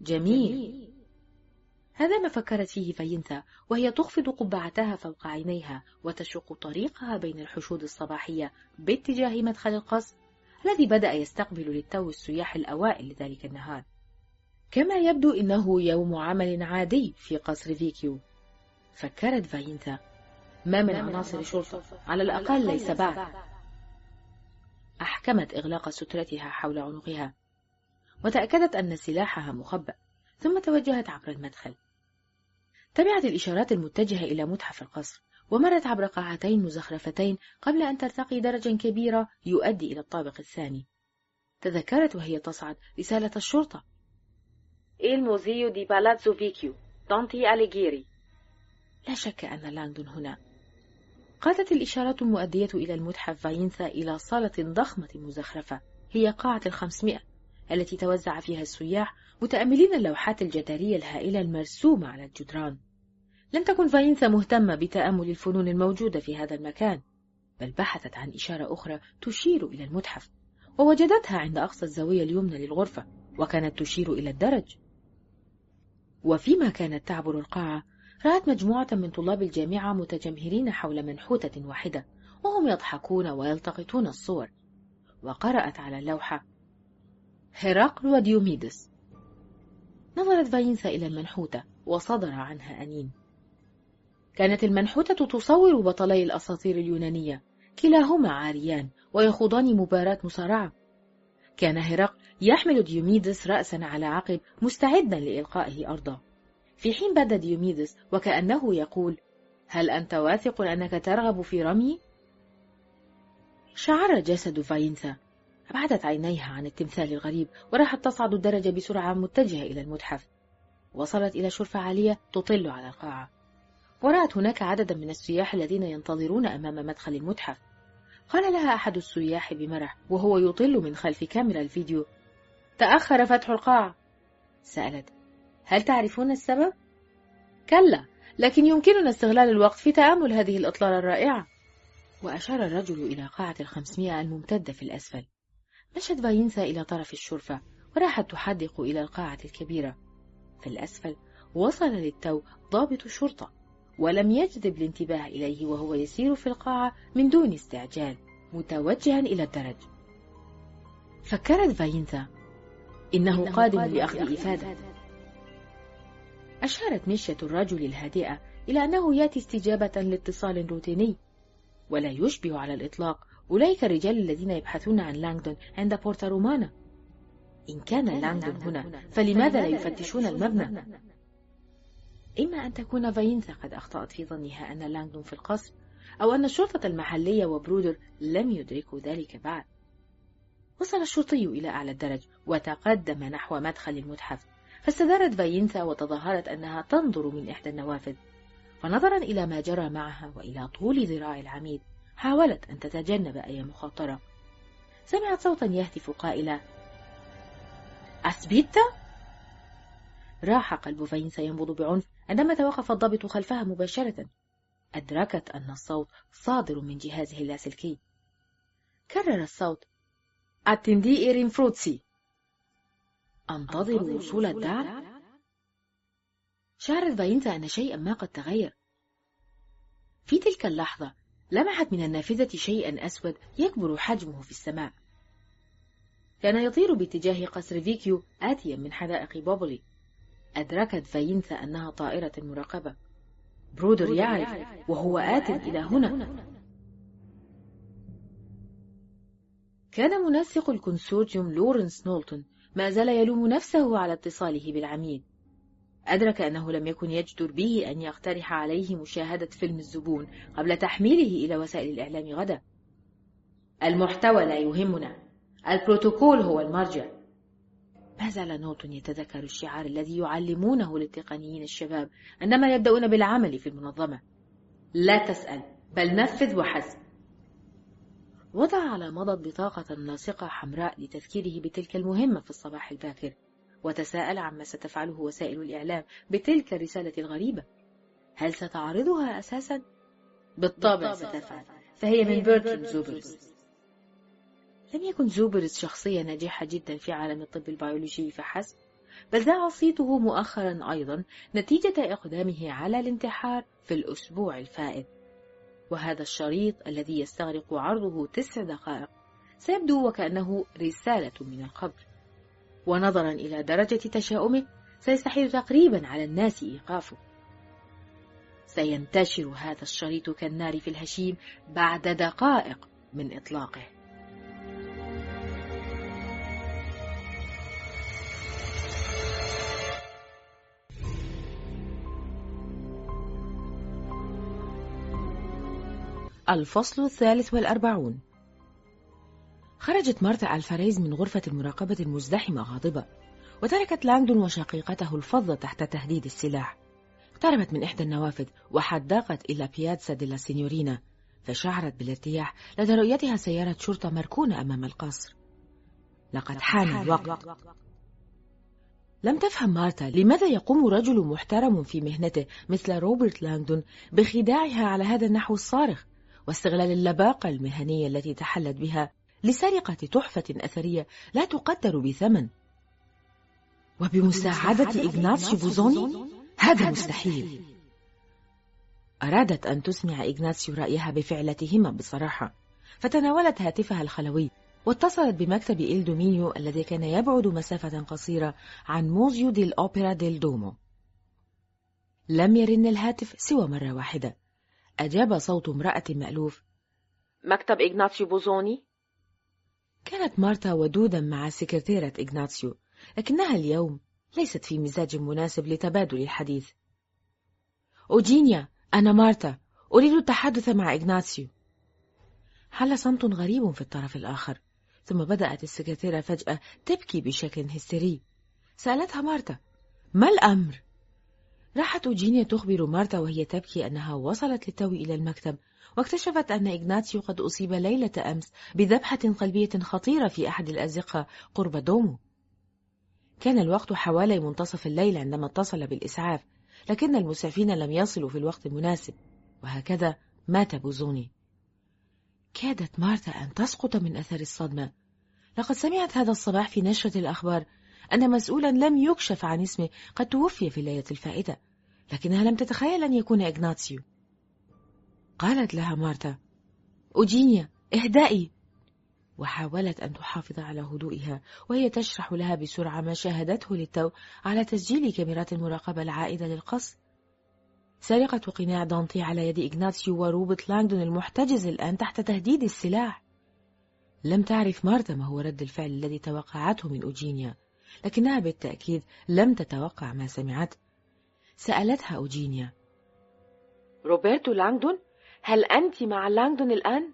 جميل. هذا ما فكرت فيه فاينثا وهي تخفض قبعتها فوق عينيها وتشق طريقها بين الحشود الصباحية باتجاه مدخل القصر الذي بدأ يستقبل للتو السياح الأوائل لذلك النهار. كما يبدو إنه يوم عمل عادي في قصر فيكيو. فكرت فاينثا، ما من عناصر شرطة، على الأقل ليس بعد. أحكمت إغلاق سترتها حول عنقها وتأكدت أن سلاحها مخبأ، ثم توجهت عبر المدخل. تبعت الإشارات المتجهة إلى متحف القصر ومرت عبر قاعتين مزخرفتين قبل أن ترتقي درجا كبيرة يؤدي إلى الطابق الثاني. تذكرت وهي تصعد رسالة الشرطة: Il Museo di Palazzo Vecchio دانتي أليغيري. لا شك أن لانغدون هنا. قادت الإشارات المؤدية إلى المتحف فاينثا إلى صالة ضخمة مزخرفة هي قاعة 500 التي توزع فيها السياح متأملين اللوحات الجدارية الهائلة المرسومة على الجدران. لم تكن فاينثا مهتمة بتأمل الفنون الموجودة في هذا المكان، بل بحثت عن إشارة أخرى تشير إلى المتحف، ووجدتها عند أقصى الزاوية اليمنى للغرفة، وكانت تشير إلى الدرج. وفيما كانت تعبر القاعة رأت مجموعة من طلاب الجامعة متجمهرين حول منحوتة واحدة وهم يضحكون ويلتقطون الصور، وقرأت على اللوحة: هرقل وديوميدس. نظرت فاينثا إلى المنحوتة وصدر عنها أنين. كانت المنحوتة تصور بطلي الأساطير اليونانية، كلاهما عاريان ويخوضان مباراة مصارعة. كان هرقل يحمل ديوميدس رأسا على عقب مستعدا لإلقائه أرضا، في حين بدا ديوميدس وكأنه يقول: هل أنت واثق أنك ترغب في رمي؟ شعر جسد فاينثا. أبعدت عينيها عن التمثال الغريب وراحت تصعد الدرجة بسرعة متجهة إلى المتحف. وصلت إلى شرفة عالية تطل على القاعة، ورأت هناك عددا من السياح الذين ينتظرون أمام مدخل المتحف. قال لها أحد السياح بمرح وهو يطل من خلف كاميرا الفيديو: تأخر فتح القاعة. سألت: هل تعرفون السبب؟ كلا، لكن يمكننا استغلال الوقت في تأمل هذه الإطلالة الرائعة. وأشار الرجل إلى قاعة 500 الممتدة في الأسفل. مشت فاينثا إلى طرف الشرفة وراحت تحدق إلى القاعة الكبيرة. في الأسفل وصل للتو ضابط شرطة، ولم يجذب الانتباه إليه وهو يسير في القاعة من دون استعجال متوجها إلى الدرج. فكرت فاينثا: إنه قادم لأخذ إفادة. أشارت مشية الرجل الهادئة إلى أنه يأتي استجابة لاتصال روتيني، ولا يشبه على الإطلاق أولئك الرجال الذين يبحثون عن لانغدون عند بورتا رومانا. إن كان لانغدون هنا فلماذا لا يفتشون المبنى؟ إما أن تكون فاينثا قد أخطأت في ظنها أن لانغدون في القصر، أو أن الشرطة المحلية وبرودر لم يدركوا ذلك بعد. وصل الشرطي إلى أعلى الدرج وتقدم نحو مدخل المتحف، فاستدارت فاينثا وتظاهرت أنها تنظر من إحدى النوافذ. فنظرا إلى ما جرى معها وإلى طول ذراع العميد حاولت أن تتجنب أي مخاطرة. سمعت صوتا يهتف قائلا: أثبيتا؟ راح قلب فاينثا ينبض بعنف عندما توقف الضابط خلفها مباشرة. أدركت أن الصوت صادر من جهازه اللاسلكي. كرر الصوت: أتندي إيرين فروتسي. أنتظر وصول الدعم؟ شعرت فاينثا أن شيئا ما قد تغير. في تلك اللحظة لمحت من النافذة شيئا أسود يكبر حجمه في السماء. كان يطير باتجاه قصر فيكيو آتيا من حدائق بوبولي. أدركت فاينثا أنها طائرة مراقبة. برودر يعرف وهو آت إلى هنا. كان منسق الكونسورتيوم لورنس نولتون ما زال يلوم نفسه على اتصاله بالعميد. أدرك أنه لم يكن يجدر به أن يقترح عليه مشاهدة فيلم الزبون قبل تحميله إلى وسائل الإعلام غدا. المحتوى لا يهمنا، البروتوكول هو المرجع. ما زال نولتون يتذكر الشعار الذي يعلمونه للتقنيين الشباب عندما يبدأون بالعمل في المنظمة: لا تسأل بل نفذ وحسب. وضع على مضض بطاقة لاصقة حمراء لتذكيره بتلك المهمة في الصباح الباكر، وتساءل عما ستفعله وسائل الإعلام بتلك الرسالة الغريبة. هل ستعرضها أساسا؟ بالطبع ستفعل، فهي من برتراند زوبرز. لم يكن زوبرز شخصية ناجحة جدا في عالم الطب البيولوجي فحسب، بل ذاع صيته مؤخرا أيضا نتيجة إقدامه على الانتحار في الأسبوع الفائت. وهذا الشريط الذي يستغرق عرضه 9 دقائق سيبدو وكأنه رسالة من القبر، ونظرا إلى درجة تشاؤمه سيستحيل تقريبا على الناس إيقافه. سينتشر هذا الشريط كالنار في الهشيم بعد دقائق من إطلاقه. الفصل 43. خرجت مارتا ألفاريز من غرفة المراقبة المزدحمة غاضبة، وتركت لانغدون وشقيقته الفظة تحت تهديد السلاح. اقتربت من إحدى النوافذ وحدقت إلى بياتزا ديلا سينيورينا، فشعرت بالارتياح لدى رؤيتها سيارة شرطة مركونة أمام القصر. لقد حان الوقت. لم تفهم مارتا لماذا يقوم رجل محترم في مهنته مثل روبرت لانغدون بخداعها على هذا النحو الصارخ، واستغلال اللباقة المهنية التي تحلت بها لسرقة تحفة أثرية لا تقدر بثمن. وبمساعدة إغناتسيو بوزوني؟ هذا مستحيل. أرادت أن تسمع إغناتسيو رأيها بفعلتهما بصراحة، فتناولت هاتفها الخلوي واتصلت بمكتب إل دومينيو الذي كان يبعد مسافة قصيرة عن موزيو دي الأوبرا ديل دومو. لم يرن الهاتف سوى مرة واحدة. أجاب صوت امرأة مألوف: مكتب إغناتسيو بوزوني؟ كانت مارتا ودودا مع سكرتيرة إغناتسيو، لكنها اليوم ليست في مزاج مناسب لتبادل الحديث. أوجينيا، أنا مارتا، أريد التحدث مع إغناتسيو. حل صمت غريب في الطرف الآخر، ثم بدأت السكرتيرة فجأة تبكي بشكل هستيري. سألتها مارتا: ما الأمر؟ راحت أوجينيا تخبر مارتا وهي تبكي أنها وصلت للتو إلى المكتب، واكتشفت أن إغناتسيو قد أصيب ليلة أمس بذبحة قلبية خطيرة في أحد الأزقة قرب دومو. كان الوقت حوالي منتصف الليل عندما اتصل بالإسعاف، لكن المسعفين لم يصلوا في الوقت المناسب، وهكذا مات بوزوني. كادت مارتا أن تسقط من أثر الصدمة. لقد سمعت هذا الصباح في نشرة الأخبار أن مسؤولا لم يكشف عن اسمه قد توفي في الليلة الفائتة، لكنها لم تتخيل أن يكون إغناتسيو. قالت لها مارتا: أوجينيا، اهدئي. وحاولت أن تحافظ على هدوئها وهي تشرح لها بسرعة ما شاهدته للتو على تسجيل كاميرات المراقبة العائدة للقصر. سرقة قناع دانتي على يد إغناتسيو وروبرت لانغدون المحتجز الآن تحت تهديد السلاح. لم تعرف مارتا ما هو رد الفعل الذي توقعته من أوجينيا، لكنها بالتأكيد لم تتوقع ما سمعته. سألتها أوجينيا: روبرتو لانغدون؟ هل أنت مع لانغدون الآن؟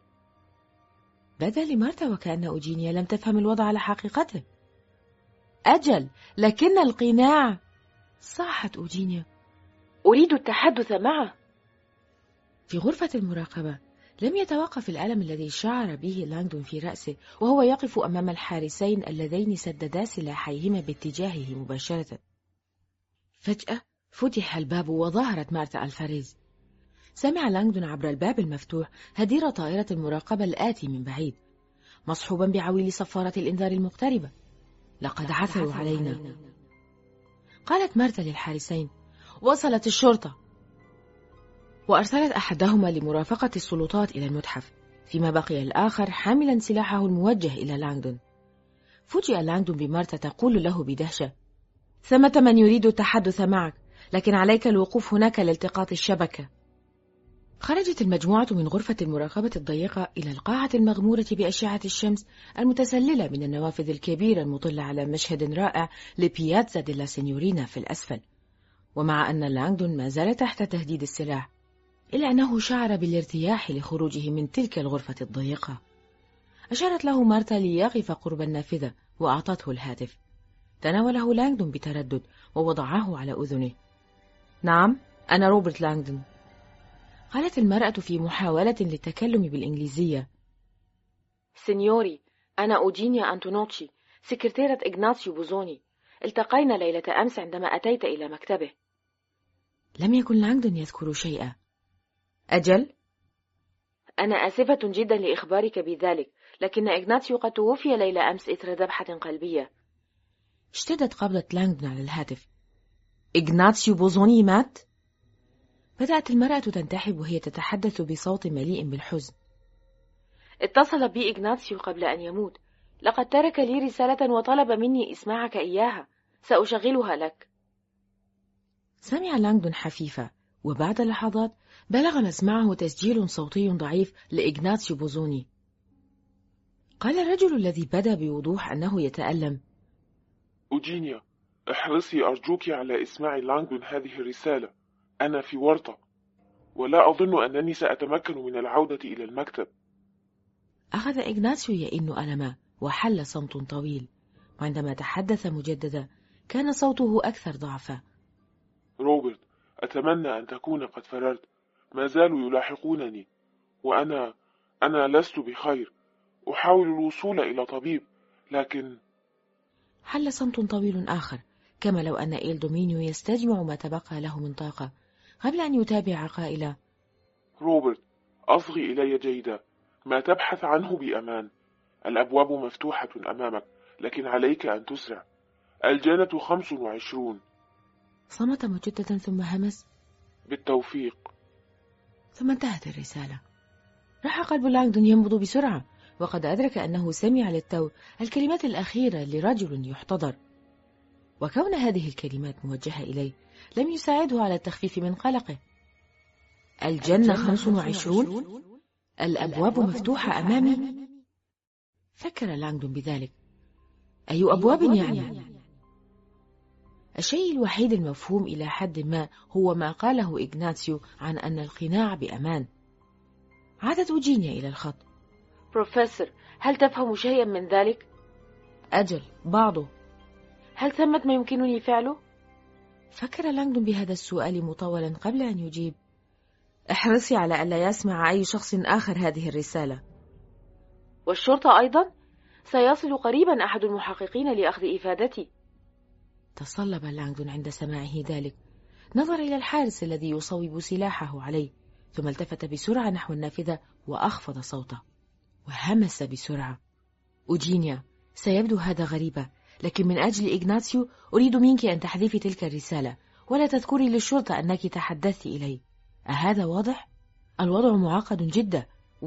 بدا لمارتا وكأن أوجينيا لم تفهم الوضع على حقيقته. أجل، لكن القناع، صاحت أوجينيا. أريد التحدث معه. في غرفة المراقبة لم يتوقف الألم الذي شعر به لانغدون في رأسه وهو يقف أمام الحارسين اللذين سددا سلاحيهما باتجاهه مباشرة. فجأة فتح الباب وظهرت مارتا ألفاريز. سمع لانغدون عبر الباب المفتوح هدير طائرة المراقبة الآتي من بعيد، مصحوبا بعويل صفارة الإنذار المقتربة. لقد عثروا علينا. قالت مارتا للحارسين: وصلت الشرطة. وأرسلت أحدهما لمرافقة السلطات إلى المتحف، فيما بقي الآخر حاملا سلاحه الموجه إلى لانغدون. فوجئ لانغدون بمارتا تقول له بدهشة: ثمة من يريد التحدث معك، لكن عليك الوقوف هناك لالتقاط الشبكة. خرجت المجموعة من غرفة المراقبة الضيقة إلى القاعة المغمورة بأشعة الشمس المتسللة من النوافذ الكبيرة المطلة على مشهد رائع لبياتزا ديلا سينيورينا في الأسفل. ومع أن لانغدون ما زال تحت تهديد السلاح، إلا أنه شعر بالارتياح لخروجه من تلك الغرفة الضيقة. أشارت له مارتا ليقف قرب النافذة وأعطته الهاتف. تناوله لانغدون بتردد ووضعه على أذنه. نعم، أنا روبرت لانغدون. قالت المرأة في محاولة للتكلم بالإنجليزية: سينيوري، أنا أوجينيا أنتونوتشي، سكرتيرة إغناتسيو بوزوني. التقينا ليلة أمس عندما أتيت إلى مكتبه. لم يكن لانغدون يذكر شيئا. أجل؟ أنا آسفة جدا لإخبارك بذلك، لكن إغناتسيو قد توفي ليلة أمس إثر ذبحة قلبية. اشتدت قبضة لانغدون على الهاتف. إغناطيو بوزوني مات؟ بدأت المرأة تنتحب وهي تتحدث بصوت مليء بالحزن. اتصل بي إغناطيو قبل أن يموت. لقد ترك لي رسالة وطلب مني إسماعك إياها. سأشغلها لك. سمع لانغدون حفيفة، وبعد لحظات بلغ مسمعه تسجيل صوتي ضعيف لإغناطيو بوزوني. قال الرجل الذي بدا بوضوح أنه يتألم: أوجينيا، احرصي أرجوك على إسماع لانغدون هذه الرسالة. أنا في ورطة، ولا أظن أنني سأتمكن من العودة إلى المكتب. أخذ إغناطيو يئن ألما، وحل صمت طويل، وعندما تحدث مجددا كان صوته أكثر ضعفا. روبرت، أتمنى أن تكون قد فررت. ما زالوا يلاحقونني، وأنا لست بخير. أحاول الوصول إلى طبيب، لكن... حل صمت طويل آخر، كما لو أن إيل دومينيو يستجمع ما تبقى له من طاقة، قبل أن يتابع قائلا: روبرت، أصغي إلي جيدا. ما تبحث عنه بأمان. الأبواب مفتوحة أمامك، لكن عليك أن تسرع. الجنة 25. صمت مجددا ثم همس: بالتوفيق. ثم انتهت الرسالة. راح قلب لانغدون ينبض بسرعة، وقد أدرك أنه سمع للتو الكلمات الأخيرة لرجل يحتضر، وكون هذه الكلمات موجهة إليه لم يساعده على التخفيف من قلقه. الجنة 25؟ الأبواب مفتوحة أمامي؟ فكر لانغدون بذلك. أي أبواب يعني؟ الشيء الوحيد المفهوم إلى حد ما هو ما قاله إغناطيو عن أن القناع بأمان. عادت أوجينيا إلى الخط. بروفيسور، هل تفهم شيئا من ذلك؟ أجل، بعضه. هل ثمة ما يمكنني فعله؟ فكر لانغدون بهذا السؤال مطولا قبل أن يجيب: احرصي على ألا يسمع أي شخص آخر هذه الرسالة. والشرطة أيضا؟ سيصل قريبا أحد المحققين لأخذ إفادتي. تصلب لانغدون عند سماعه ذلك، نظر إلى الحارس الذي يصوب سلاحه عليه، ثم التفت بسرعة نحو النافذة وأخفض صوته وهمس بسرعة: أوجينيا، سيبدو هذا غريبا، لكن من أجل إغناطيو أريد منك أن تحذفي تلك الرسالة، ولا تذكري للشرطة أنك تحدثت إلي. أهذا واضح؟ الوضع معقد جدا.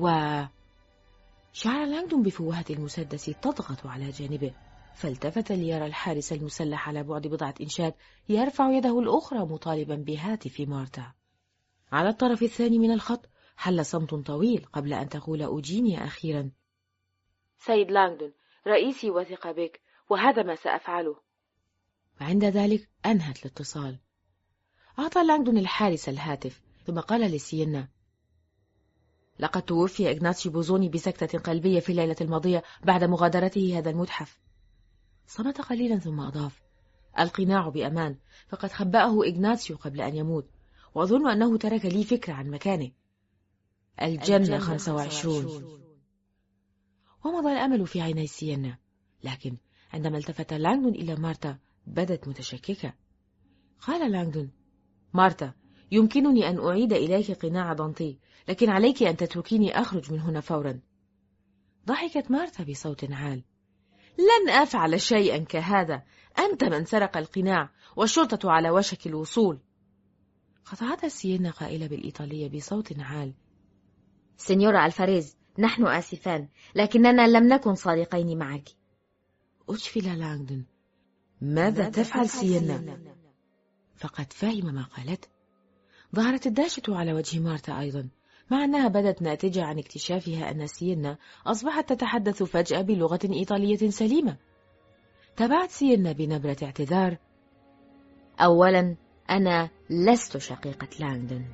شعر لانغدون بفوهة المسدس تضغط على جانبه، فالتفت ليرى الحارس المسلح على بعد بضعة إنشات يرفع يده الأخرى مطالبا بهاتف مارتا. على الطرف الثاني من الخط حل صمت طويل قبل أن تقول أوجينيا أخيرا: سيد لانغدون، رئيسي وثق بك، وهذا ما سأفعله. وعند ذلك أنهت الاتصال. أعطى لانغدون الحارس الهاتف، ثم قال لسينا: لقد توفي إغناطيو بوزوني بسكتة قلبية في الليلة الماضية بعد مغادرته هذا المتحف. صمت قليلا ثم أضاف: القناع بأمان، فقد خبأه إغناطيو قبل أن يموت، وأظن أنه ترك لي فكرة عن مكانه. الجنة 25. ومضى الأمل في عيني سينا، لكن عندما التفت لانغدون إلى مارتا بدت متشككة. قال لانغدون: مارتا، يمكنني أن أعيد إليك قناع دانتي، لكن عليك أن تتركيني أخرج من هنا فورا. ضحكت مارتا بصوت عال: لن أفعل شيئا كهذا، أنت من سرق القناع، والشرطة على وشك الوصول. قطعتها سينا قائلة بالإيطالية بصوت عال: سينيورا ألفاريز، نحن آسفان، لكننا لم نكن صادقين معك. أجفل لانغدون: ماذا تفعل سينا؟ فقد فهم ما قالت. ظهرت الدهشة على وجه مارتا أيضا، مع أنها بدت ناتجة عن اكتشافها أن سينا أصبحت تتحدث فجأة بلغة إيطالية سليمة. تابعت سينا بنبرة اعتذار: أولا، أنا لست شقيقة لانغدون.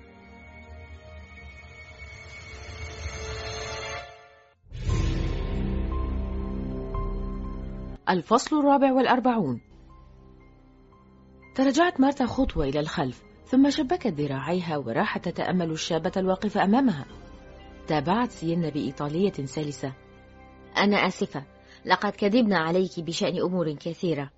الفصل 44. تراجعت مارتا خطوة إلى الخلف، ثم شبكت ذراعيها وراحت تتأمل الشابة الواقفة أمامها. تابعت سينا بإيطالية سلسة: أنا آسفة، لقد كذبنا عليك بشأن أمور كثيرة.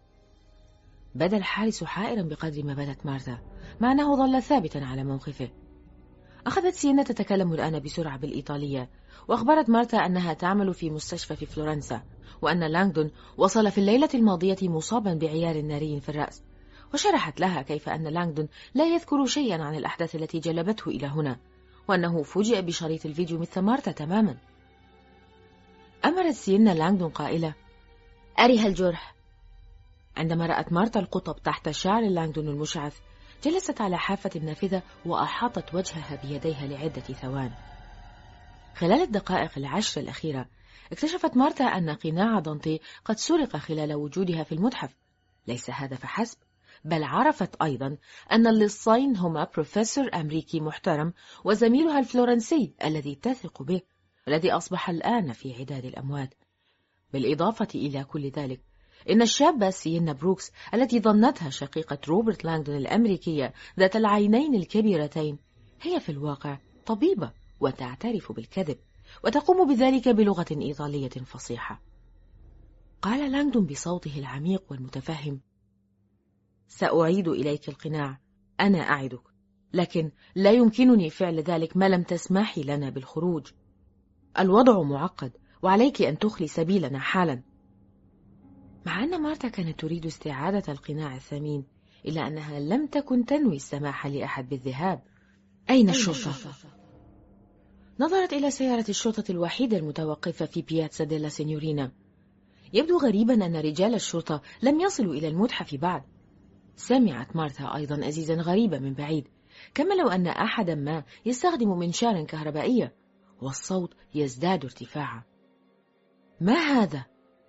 بدا الحارس حائرا بقدر ما بدت مارتا، مع أنه ظل ثابتا على موقفه. أخذت سيينا تتكلم الآن بسرعة بالإيطالية، وأخبرت مارتا أنها تعمل في مستشفى في فلورنسا، وأن لانغدون وصل في الليلة الماضية مصابا بعيار ناري في الرأس، وشرحت لها كيف أن لانغدون لا يذكر شيئا عن الأحداث التي جلبته إلى هنا، وأنه فوجئ بشريط الفيديو مثل مارتا تماما. أمرت سيينا لانغدون قائلة: أرها الجرح. عندما رأت مارتا القطب تحت شعر لانغدون المشعث، جلست على حافة النافذة وأحاطت وجهها بيديها لعدة ثوان. خلال الدقائق العشر الأخيرة اكتشفت مارتا أن قناع دانتي قد سرق خلال وجودها في المتحف. ليس هذا فحسب، بل عرفت أيضا أن اللصين هما بروفيسور أمريكي محترم وزميلها الفلورنسي الذي تثق به، الذي أصبح الآن في عداد الأموات. بالإضافة إلى كل ذلك، إن الشابة سيينا بروكس التي ظنتها شقيقة روبرت لانغدون الأمريكية ذات العينين الكبيرتين هي في الواقع طبيبة وتعترف بالكذب، وتقوم بذلك بلغة إيطالية فصيحة. قال لانغدون بصوته العميق والمتفهم: سأعيد إليك القناع، أنا أعدك، لكن لا يمكنني فعل ذلك ما لم تسمحي لنا بالخروج. الوضع معقد، وعليك أن تخلي سبيلنا حالا. مع أن مارتا كانت تريد استعادة القناع الثمين، إلا أنها لم تكن تنوي السماح لأحد بالذهاب. أين الشرطة؟ نظرت إلى سيارة الشرطة الوحيدة المتوقفة في بياتزا ديلا سينيورينا. يبدو غريبا أن رجال الشرطة لم يصلوا إلى المتحف بعد. سمعت مارتا أيضا أزيزا غريبا من بعيد، كما لو أن أحدا ما يستخدم منشارا كهربائية، والصوت يزداد ارتفاعا. ما هذا؟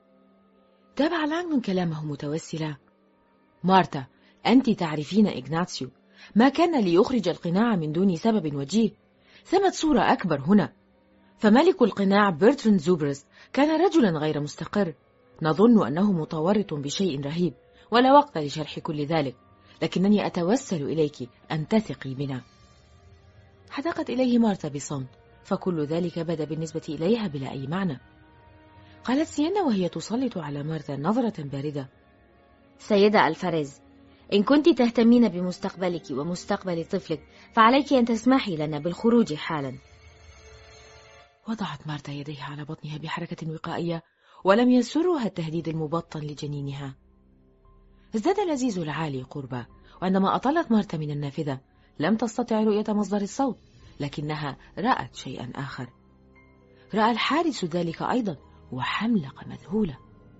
تابع لانغدون كلامه متوسلا: مارتا، أنت تعرفين إغناتسيو، ما كان ليخرج القناع من دون سبب وجيه. ثمت صورة أكبر هنا، فملك القناع برتراند زوبرس كان رجلا غير مستقر. نظن أنه متورط بشيء رهيب، ولا وقت لشرح كل ذلك، لكنني أتوسل إليك أن تثقي بنا. حدقت إليه مارتا بصمت، فكل ذلك بدا بالنسبة إليها بلا أي معنى. قالت سيينا وهي تسلط على مارتا نظرة باردة: سيدة الفاريز، إن كنت تهتمين بمستقبلك ومستقبل طفلك فعليك أن تسمحي لنا بالخروج حالا. وضعت مارتا يديها على بطنها بحركة وقائية، ولم يسرها التهديد المبطن لجنينها. ازداد الأزيز العالي قربا، وعندما أطلت مارتا من النافذة لم تستطع رؤية مصدر الصوت، لكنها رأت شيئا آخر. رأى الحارس ذلك أيضا، وحملق مذهولة.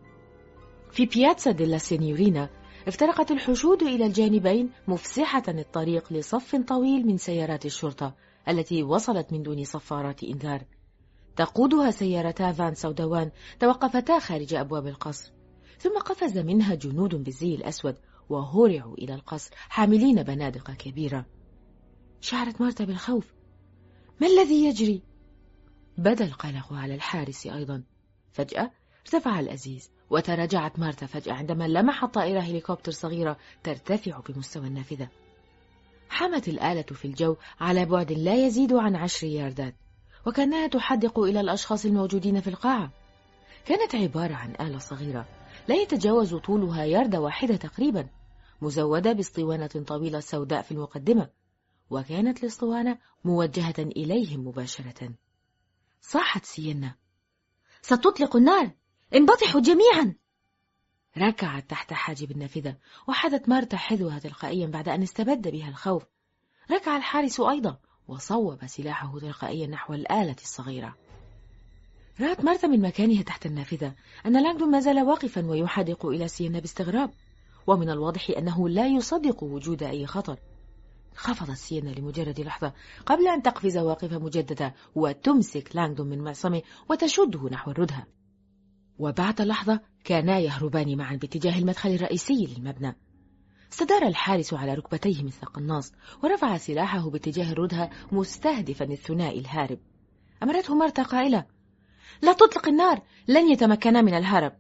في بياتزا ديلا سينيورينا افترقت الحشود إلى الجانبين، مفسحة الطريق لصف طويل من سيارات الشرطة التي وصلت من دون صفارات إنذار. تقودها سيارتا فان سوداوان توقفتا خارج أبواب القصر، ثم قفز منها جنود بالزي الأسود وهرعوا إلى القصر حاملين بنادق كبيرة. شعرت مارتا بالخوف. ما الذي يجري؟ بدا القلق على الحارس أيضا. فجأة ارتفع الأزيز، وتراجعت مارتا فجأة عندما لمحت طائرة هليكوبتر صغيرة ترتفع بمستوى النافذة. حمت الآلة في الجو على بعد لا يزيد عن 10 ياردات، وكانها تحدق إلى الأشخاص الموجودين في القاعة. كانت عبارة عن آلة صغيرة لا يتجاوز طولها ياردة واحدة تقريبا، مزودة باسطوانة طويلة سوداء في المقدمة، وكانت الاسطوانة موجهة إليهم مباشرة. صاحت سيينا: ستطلق النار، انبطحوا جميعا. ركعت تحت حاجب النافذة، وحدت مارتا حذوها تلقائيا بعد أن استبد بها الخوف. ركع الحارس أيضا، وصوب سلاحه تلقائيا نحو الآلة الصغيرة. رأت مارتا من مكانها تحت النافذة أن لانغدون ما زال واقفا ويحدق إلى سيينا باستغراب، ومن الواضح أنه لا يصدق وجود أي خطر. خفضت سيينا لمجرد لحظة قبل أن تقفز واقفة مجددة وتمسك لانغدون من معصمه وتشده نحو الردهة. وبعد لحظة كانا يهربان معا باتجاه المدخل الرئيسي للمبنى. استدار الحارس على ركبتيه مثل قناص، ورفع سلاحه باتجاه الردهة مستهدفا الثنائي الهارب. أمرته مارتا قائلة: لا تطلق النار، لن يتمكنا من الهرب.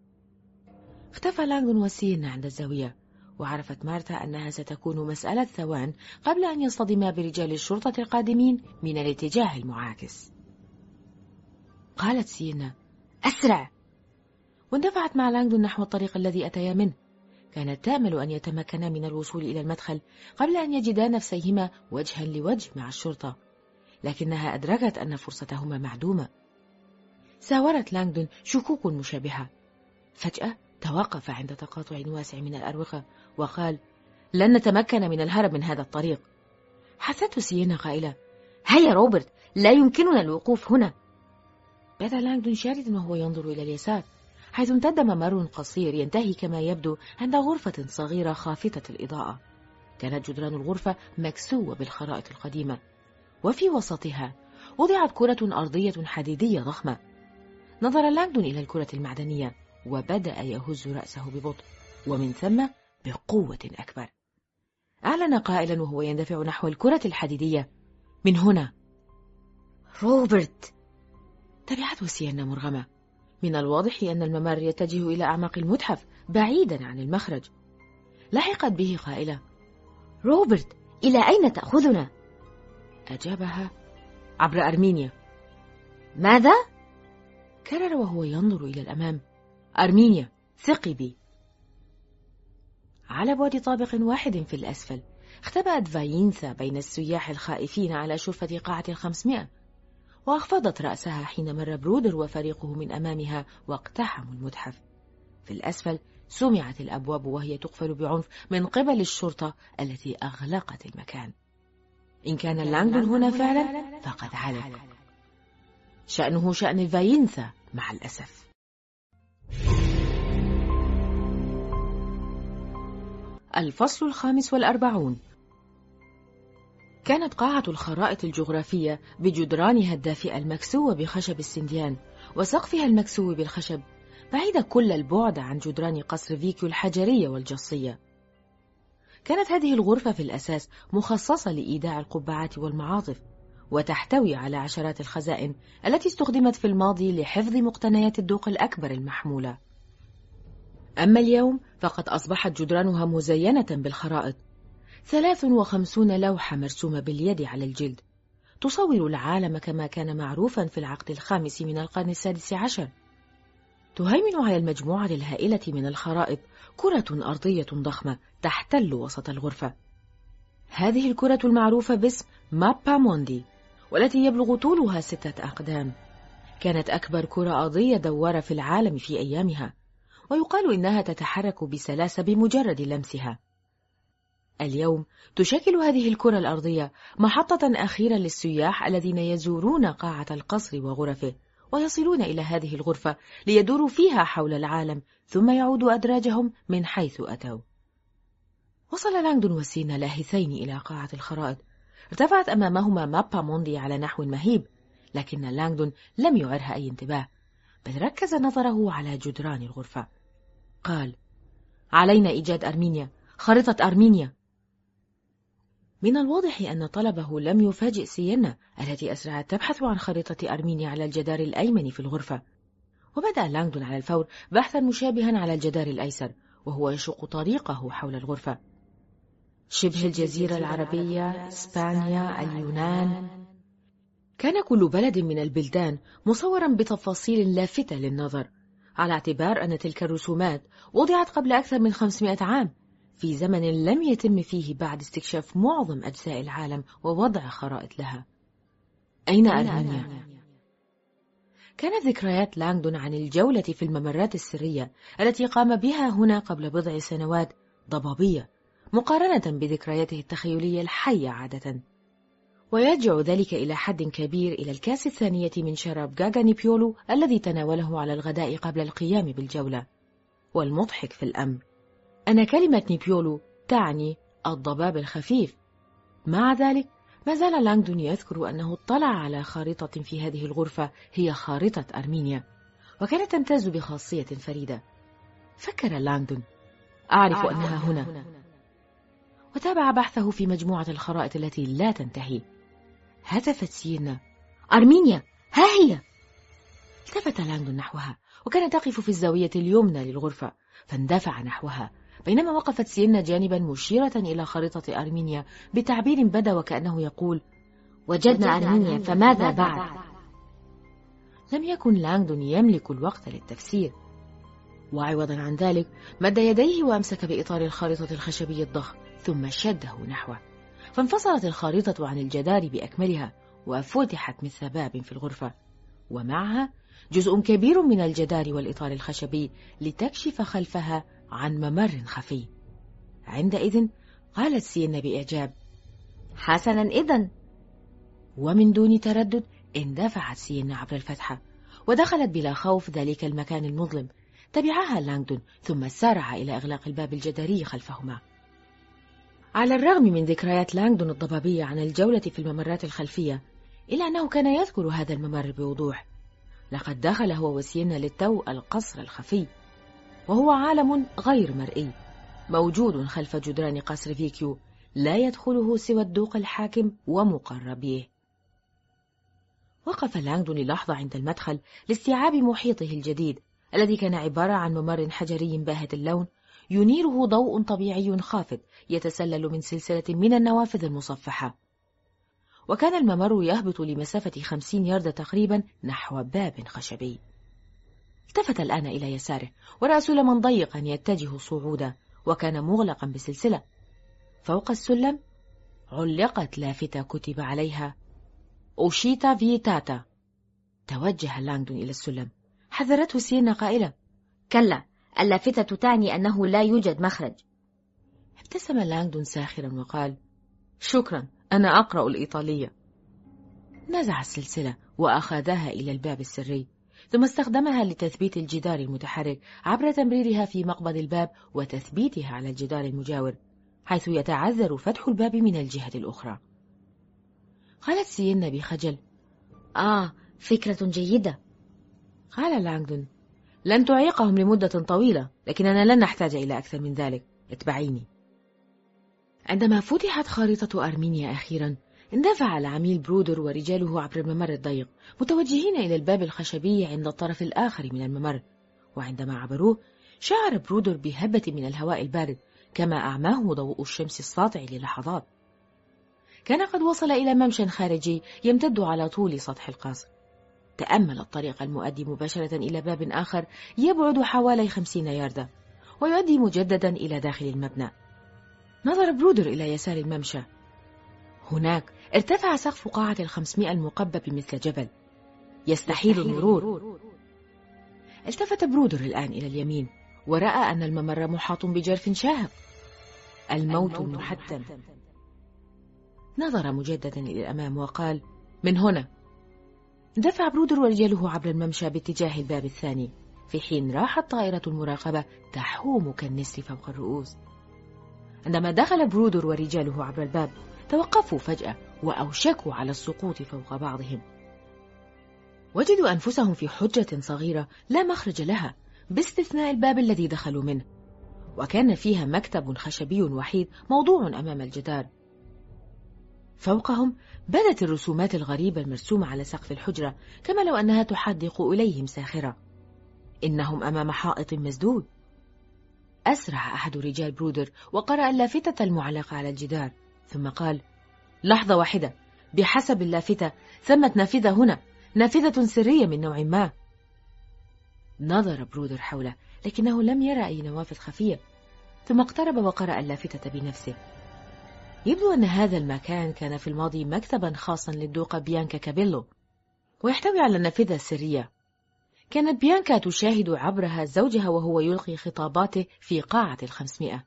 اختفى لانغدون وسيينا عند الزاوية، وعرفت مارتا أنها ستكون مسألة ثوان قبل أن يصطدما برجال الشرطة القادمين من الاتجاه المعاكس. قالت سيينا: أسرع! واندفعت مع لانغدون نحو الطريق الذي أتيا منه. كانت تأمل أن يتمكنا من الوصول إلى المدخل قبل أن يجدا نفسيهما وجها لوجه مع الشرطة، لكنها أدركت أن فرصتهما معدومة. ساورت لانغدون شكوك مشابهة. فجأة توقف عند تقاطع واسع من الأروقة وقال: لن نتمكن من الهرب من هذا الطريق. حثته سيينا قائلة: هيا روبرت، لا يمكننا الوقوف هنا. بدا لانغدون شاردا وهو ينظر إلى اليسار، حيث امتد ممر قصير ينتهي كما يبدو عند غرفة صغيرة خافتة الإضاءة. كانت جدران الغرفة مكسوة بالخرائط القديمة، وفي وسطها وضعت كرة أرضية حديدية ضخمة. نظر لانغدون إلى الكرة المعدنية وبدأ يهز رأسه ببطء، ومن ثم بقوة أكبر. أعلن قائلا وهو يندفع نحو الكرة الحديدية: من هنا. روبرت. تبعته سيينا مرغمة. من الواضح أن الممر يتجه إلى أعماق المتحف بعيدا عن المخرج. لحقت به قائلة: روبرت، إلى أين تأخذنا؟ أجابها: عبر أرمينيا. ماذا؟ كرر وهو ينظر إلى الأمام: أرمينيا، ثقي بي. على بعد طابق واحد في الأسفل اختبأت فاينثا بين السياح الخائفين على شرفة قاعة 500، وأخفضت رأسها حين مر برودر وفريقه من أمامها واقتحموا المتحف. في الأسفل سمعت الأبواب وهي تقفل بعنف من قبل الشرطة التي أغلقت المكان. إن كان لانغدون هنا فعلا فقد علق. شأنه شأن فاينثا مع الأسف. الفصل 45. كانت قاعة الخرائط الجغرافية بجدرانها الدافئة المكسوة بخشب السنديان وسقفها المكسو بالخشب بعيدة كل البعد عن جدران قصر فيكيو الحجرية والجصية. كانت هذه الغرفة في الأساس مخصصة لإيداع القبعات والمعاطف، وتحتوي على عشرات الخزائن التي استخدمت في الماضي لحفظ مقتنيات الذوق الأكبر المحمولة. أما اليوم فقد أصبحت جدرانها مزينة بالخرائط، 53 لوحة مرسومة باليد على الجلد تصور العالم كما كان معروفا في العقد الخامس من القرن السادس عشر. تهيمن على المجموعة الهائلة من الخرائط كرة أرضية ضخمة تحتل وسط الغرفة. هذه الكرة المعروفة باسم مابا موندي، والتي يبلغ طولها 6 أقدام، كانت أكبر كرة أرضية دوارة في العالم في أيامها، ويقال إنها تتحرك بسلاسة بمجرد لمسها. اليوم تشكل هذه الكرة الأرضية محطة أخيرة للسياح الذين يزورون قاعة القصر وغرفه، ويصلون إلى هذه الغرفة ليدوروا فيها حول العالم ثم يعودوا أدراجهم من حيث أتوا. وصل لانغدون وسيينا لاهثين إلى قاعة الخرائط. ارتفعت أمامهما مابا موندي على نحو مهيب، لكن لانغدون لم يعرها أي انتباه، بل ركز نظره على جدران الغرفة. قال: علينا إيجاد أرمينيا، خريطة أرمينيا. من الواضح أن طلبه لم يفاجئ سيينا التي أسرعت تبحث عن خريطة أرمينيا على الجدار الأيمن في الغرفة. وبدأ لانغدون على الفور بحثا مشابها على الجدار الأيسر وهو يشق طريقه حول الغرفة. شبه الجزيرة العربية، إسبانيا، اليونان. كان كل بلد من البلدان مصورا بتفاصيل لافتة للنظر، على اعتبار أن تلك الرسومات وضعت قبل أكثر من 500 عام، في زمن لم يتم فيه بعد استكشاف معظم أجزاء العالم ووضع خرائط لها. أين أرمينيا؟ كانت ذكريات لانغدون عن الجولة في الممرات السرية التي قام بها هنا قبل بضع سنوات ضبابية مقارنة بذكرياته التخيلية الحية عادة، ويرجع ذلك إلى حد كبير إلى الكاس الثانية من شراب جاجا نيبيولو الذي تناوله على الغداء قبل القيام بالجولة. والمضحك في الأمر أن كلمة نيبيولو تعني الضباب الخفيف. مع ذلك ما زال لانغدون يذكر أنه اطلع على خارطة في هذه الغرفة هي خارطة أرمينيا، وكانت تمتاز بخاصية فريدة. فكر لانغدون: أعرف أنها هنا. وتابع بحثه في مجموعة الخرائط التي لا تنتهي. هتفت سيينا: أرمينيا، ها هي! التفت لانغدون نحوها، وكانت تقف في الزاوية اليمنى للغرفة، فاندفع نحوها، بينما وقفت سيينا جانبا مشيرة إلى خريطة أرمينيا بتعبير بدا وكأنه يقول: وجدنا أرمينيا، فماذا بعد؟ لم يكن لانغدون يملك الوقت للتفسير، وعوضا عن ذلك مد يديه وأمسك بإطار الخريطة الخشبي الضخم ثم شده نحوه، فانفصلت الخريطة عن الجدار بأكملها، وفتحت مثل باب في الغرفة، ومعها جزء كبير من الجدار والإطار الخشبي لتكشف خلفها عن ممر خفي. عندئذ قالت سينا بإعجاب: حسنا إذن. ومن دون تردد اندفعت سينا عبر الفتحة ودخلت بلا خوف ذلك المكان المظلم. تبعها لانغدون ثم سارع إلى إغلاق الباب الجداري خلفهما. على الرغم من ذكريات لانغدون الضبابية عن الجولة في الممرات الخلفية، إلا أنه كان يذكر هذا الممر بوضوح. لقد دخل هو وسينا للتو القصر الخفي، وهو عالم غير مرئي موجود خلف جدران قصر فيكيو، لا يدخله سوى الدوق الحاكم ومقربيه. وقف لانغدون للحظة عند المدخل لاستيعاب محيطه الجديد، الذي كان عبارة عن ممر حجري باهت اللون ينيره ضوء طبيعي خافت يتسلل من سلسلة من النوافذ المصفحة. وكان الممر يهبط لمسافة 50 ياردة تقريبا نحو باب خشبي. التفت الآن إلى يساره ورأى سلما ضيقا يتجه صعودا، وكان مغلقا بسلسلة. فوق السلم علقت لافتة كتب عليها: أوشيتا فيتاتا. توجه لانغدون إلى السلم. حذرته سينا قائلة: كلا، اللافتة تعني أنه لا يوجد مخرج. ابتسم لانغدون ساخرا وقال: شكرا، أنا أقرأ الإيطالية. نزع السلسلة وأخذها إلى الباب السري، ثم استخدمها لتثبيت الجدار المتحرك عبر تمريرها في مقبض الباب وتثبيتها على الجدار المجاور، حيث يتعذر فتح الباب من الجهة الأخرى. قالت سينا بخجل: فكرة جيدة. قال لانغدون: لن تعيقهم لمدة طويلة، لكننا لن نحتاج إلى أكثر من ذلك. اتبعيني. عندما فتحت خارطة أرمينيا أخيرا، اندفع العميل برودر ورجاله عبر الممر الضيق متوجهين إلى الباب الخشبي عند الطرف الآخر من الممر. وعندما عبروه شعر برودر بهبة من الهواء البارد، كما أعماه ضوء الشمس الساطع للحظات. كان قد وصل إلى ممشى خارجي يمتد على طول سطح القصر. تأمل الطريق المؤدي مباشرة إلى باب آخر يبعد حوالي 50 ياردة ويؤدي مجددا إلى داخل المبنى. نظر برودر إلى يسار الممشى. هناك ارتفع سقف قاعة 500 المقبب مثل جبل يستحيل المرور. التفت برودر الآن إلى اليمين ورأى أن الممر محاط بجرف شاهق. الموت محتم. نظر مجددا إلى الأمام وقال: من هنا. دفع برودر ورجاله عبر الممشى باتجاه الباب الثاني، في حين راحت طائرة المراقبة تحوم كالنسر فوق الرؤوس. عندما دخل برودر ورجاله عبر الباب توقفوا فجأة وأوشكوا على السقوط فوق بعضهم. وجدوا أنفسهم في حجرة صغيرة لا مخرج لها باستثناء الباب الذي دخلوا منه، وكان فيها مكتب خشبي وحيد موضوع أمام الجدار. فوقهم بدت الرسومات الغريبة المرسومة على سقف الحجرة كما لو أنها تحدق إليهم ساخرة. إنهم أمام حائط مسدود. أسرع أحد رجال برودر وقرأ اللافتة المعلقة على الجدار، ثم قال: لحظة واحدة، بحسب اللافتة ثمة نافذة هنا، نافذة سرية من نوع ما. نظر برودر حوله لكنه لم يرى أي نوافذ خفية، ثم اقترب وقرأ اللافتة بنفسه. يبدو أن هذا المكان كان في الماضي مكتبا خاصا للدوقة بيانكا كابيلو، ويحتوي على النافذة السرية. كانت بيانكا تشاهد عبرها زوجها وهو يلقي خطاباته في قاعة 500.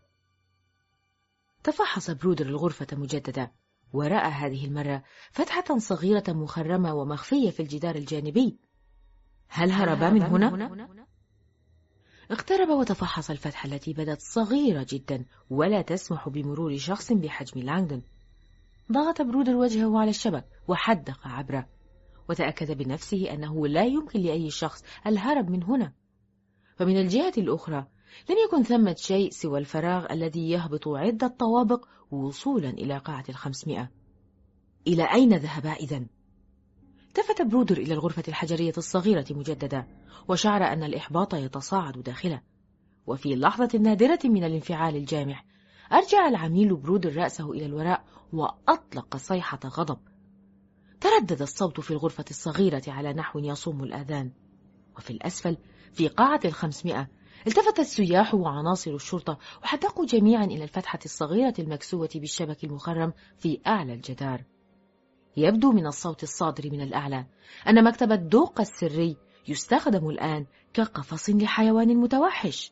تفحص برودر الغرفة مجددا ورأى هذه المرة فتحة صغيرة مخرمة ومخفية في الجدار الجانبي. هل هربا من هنا؟ اقترب وتفحص الفتحة التي بدت صغيرة جدا ولا تسمح بمرور شخص بحجم لانغدون. ضغط برودر وجهه على الشبك وحدق عبره، وتأكد بنفسه أنه لا يمكن لأي شخص الهرب من هنا. فمن الجهة الأخرى لم يكن ثمة شيء سوى الفراغ الذي يهبط عدة طوابق وصولا إلى قاعة 500. إلى أين ذهبا إذن؟ التفت برودر إلى الغرفة الحجرية الصغيرة مجددا وشعر أن الإحباط يتصاعد داخله. وفي لحظة نادرة من الانفعال الجامح أرجع العميل برودر رأسه إلى الوراء وأطلق صيحة غضب. تردد الصوت في الغرفة الصغيرة على نحو يصم الآذان. وفي الأسفل في قاعة 500 التفت السياح وعناصر الشرطة وحدقوا جميعا إلى الفتحة الصغيرة المكسوة بالشبك المخرم في أعلى الجدار. يبدو من الصوت الصادر من الأعلى أن مكتب الدوق السري يستخدم الآن كقفص لحيوان متوحش.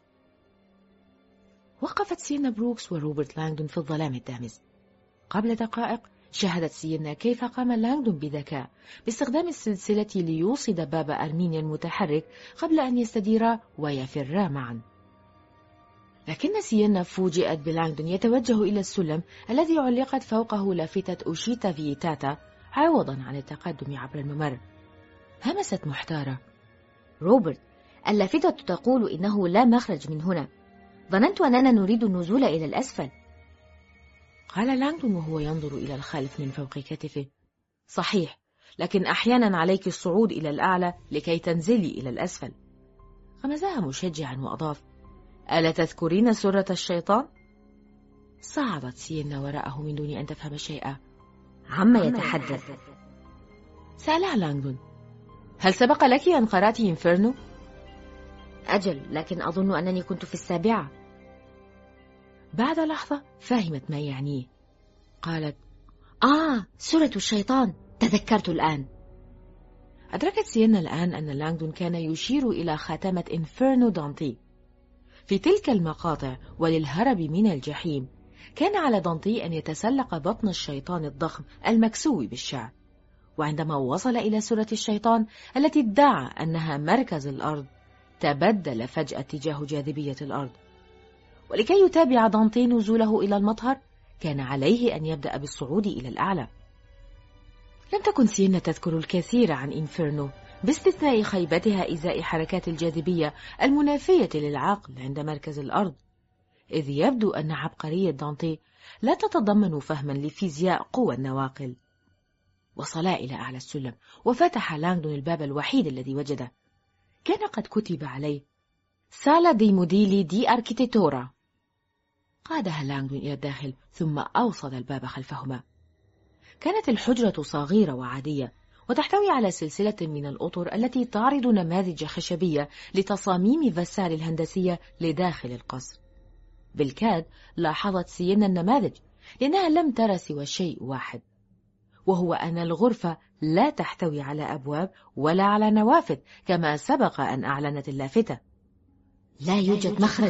وقفت سيينا بروكس وروبرت لانغدون في الظلام الدامس. قبل دقائق شاهدت سيينا كيف قام لانغدون بذكاء باستخدام السلسلة ليوصي دباب أرمينيا المتحرك قبل أن يستديرا ويفرا معا. لكن سيينا فوجئت بلانغدون يتوجه إلى السلم الذي علقت فوقه لافتة أوشيتا فيتاتا عوضا عن التقدم عبر الممر. همست محتارة: روبرت، اللافتة تقول إنه لا مخرج من هنا. ظننت أننا نريد النزول إلى الأسفل. قال لانغدون وهو ينظر إلى الخلف من فوق كتفه: صحيح، لكن أحيانا عليك الصعود إلى الأعلى لكي تنزلي إلى الأسفل. غمزها مشجعا وأضاف: ألا تذكرين سرة الشيطان؟ صعدت سيينا وراءه من دون أن تفهم شيئا. عما يتحدث؟ سألها لانغدون: هل سبق لك أن قرأت إنفيرنو؟ أجل، لكن أظن أنني كنت في 7. بعد لحظة فهمت ما يعنيه. قالت: سورة الشيطان، تذكرت الآن. أدركت سيينا الآن أن لانغدون كان يشير إلى خاتمة إنفيرنو دانتي. في تلك المقاطع وللهرب من الجحيم كان على دانتي أن يتسلق بطن الشيطان الضخم المكسو بالشعر، وعندما وصل إلى سورة الشيطان التي ادعى أنها مركز الأرض تبدل فجأة اتجاه جاذبية الأرض. ولكي يتابع دانتي نزوله إلى المطهر كان عليه أن يبدأ بالصعود إلى الأعلى. لم تكن سيينا تذكر الكثير عن إنفيرنو باستثناء خيبتها إزاء حركات الجاذبية المنافية للعقل عند مركز الأرض، إذ يبدو أن عبقرية دانتي لا تتضمن فهما لفيزياء قوى النواقل. وصلا إلى أعلى السلم وفتح لانغدون الباب الوحيد الذي وجده. كان قد كتب عليه: سالا دي موديلي دي أركيتيتورا. قادها لانغدون إلى الداخل ثم أوصد الباب خلفهما. كانت الحجرة صغيرة وعادية وتحتوي على سلسلة من الأطر التي تعرض نماذج خشبية لتصاميم فاسال الهندسية لداخل القصر. بالكاد لاحظت سيينا النماذج لأنها لم ترى سوى شيء واحد، وهو أن الغرفة لا تحتوي على أبواب ولا على نوافذ كما سبق أن أعلنت اللافتة. لا يوجد مخرج.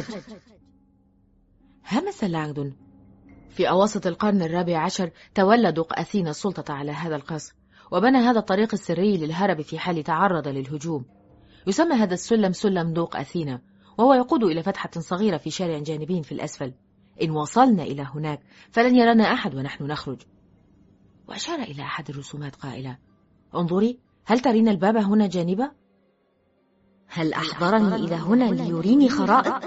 همس لانغدون: في أواسط القرن 14 تولى دوق أثينا السلطة على هذا القصر، وبنى هذا الطريق السري للهرب في حال تعرض للهجوم. يسمى هذا السلم سلم دوق أثينا، وهو يقود إلى فتحة صغيرة في شارع جانبي في الأسفل. إن وصلنا إلى هناك فلن يرانا أحد ونحن نخرج. وأشار إلى أحد الرسومات قائلا: انظري، هل ترين الباب هنا جانبا؟ هل أحضرني إلى هنا ليريني خرائط؟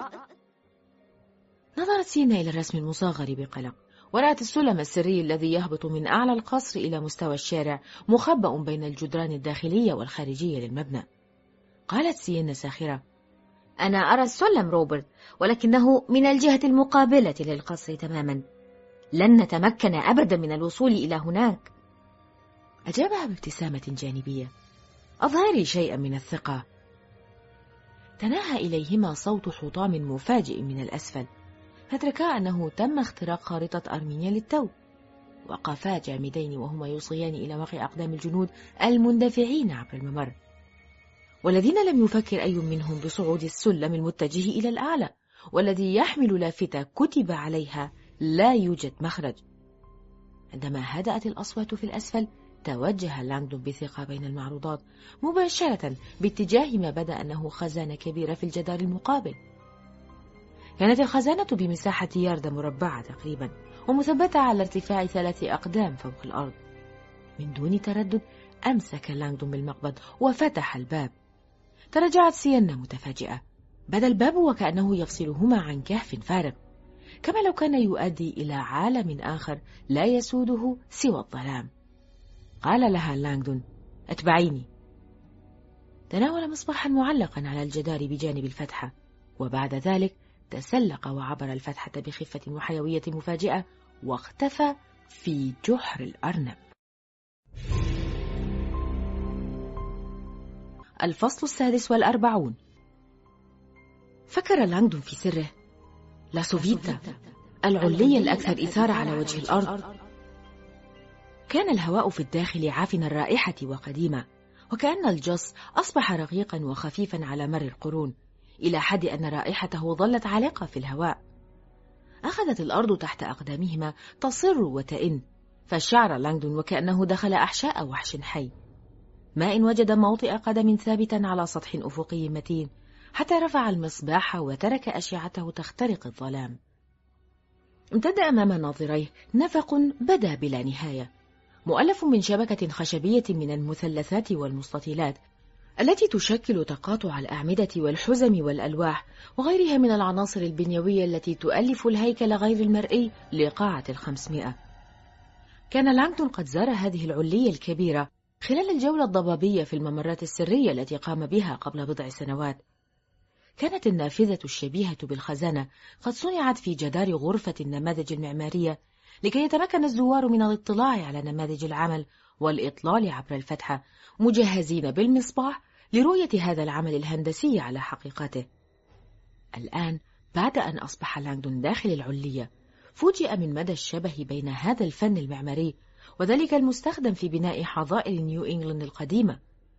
نظرت سيينا إلى الرسم المصغر بقلق، ورأت السلم السري الذي يهبط من أعلى القصر إلى مستوى الشارع مخبأ بين الجدران الداخلية والخارجية للمبنى. قالت سيينا ساخرة: أنا أرى السلم روبرت، ولكنه من الجهة المقابلة للقصر تماما. لن نتمكن أبدا من الوصول إلى هناك. أجابها بابتسامة جانبية: أظهري شيئا من الثقة. تناهى إليهما صوت حطام مفاجئ من الأسفل، فادركا أنه تم اختراق خارطة أرمينيا للتو. وقفا جامدين وهما يوصيان إلى وقع أقدام الجنود المندفعين عبر الممر، والذين لم يفكر أي منهم بصعود السلم المتجه إلى الأعلى، والذي يحمل لافتة كتب عليها: لا يوجد مخرج. عندما هدأت الأصوات في الأسفل توجه لانغدون بثقة بين المعروضات مباشرة باتجاه ما بدا أنه خزانة كبيرة في الجدار المقابل. كانت الخزانة بمساحة ياردة مربعة تقريبا، ومثبتة على ارتفاع 3 أقدام فوق الأرض. من دون تردد أمسك لانغدون بالمقبض وفتح الباب. تراجعت سيينا متفاجئة. بدا الباب وكأنه يفصلهما عن كهف فارغ، كما لو كان يؤدي إلى عالم آخر لا يسوده سوى الظلام. قال لها لانغدون: اتبعيني. تناول مصباحا معلقا على الجدار بجانب الفتحة، وبعد ذلك تسلق وعبر الفتحة بخفة وحيوية مفاجئة، واختفى في جحر الأرنب. الفصل 46. فكر لانغدون في سره: لاسوفيتا، العلي الأكثر إثارة على وجه الأرض. كان الهواء في الداخل عافن الرائحة وقديما، وكأن الجص أصبح رقيقا وخفيفا على مر القرون، إلى حد أن رائحته ظلت عالقة في الهواء. أخذت الأرض تحت أقدامهما تصر وتئن، فشعر لانغدون وكأنه دخل أحشاء وحش حي. ما إن وجد موطئ قدم ثابتا على سطح أفقي متين، حتى رفع المصباح وترك أشعته تخترق الظلام. امتد أمام ناظريه نفق بدا بلا نهاية، مؤلف من شبكة خشبية من المثلثات والمستطيلات التي تشكل تقاطع الأعمدة والحزم والألواح وغيرها من العناصر البنيوية التي تؤلف الهيكل غير المرئي لقاعة 500. كان لانغدون قد زار هذه العلية الكبيرة خلال الجولة الضبابية في الممرات السرية التي قام بها قبل بضع سنوات. كانت النافذة الشبيهة بالخزانة قد صنعت في جدار غرفة النماذج المعمارية لكي يتمكن الزوار من الاطلاع على نماذج العمل والإطلال عبر الفتحة، مجهزين بالمصباح لرؤية هذا العمل الهندسي على حقيقته. الآن بعد أن أصبح لانغدون داخل العلية، فوجئ من مدى الشبه بين هذا الفن المعماري وذلك المستخدم في بناء حظائر نيو إنجلاند القديمة.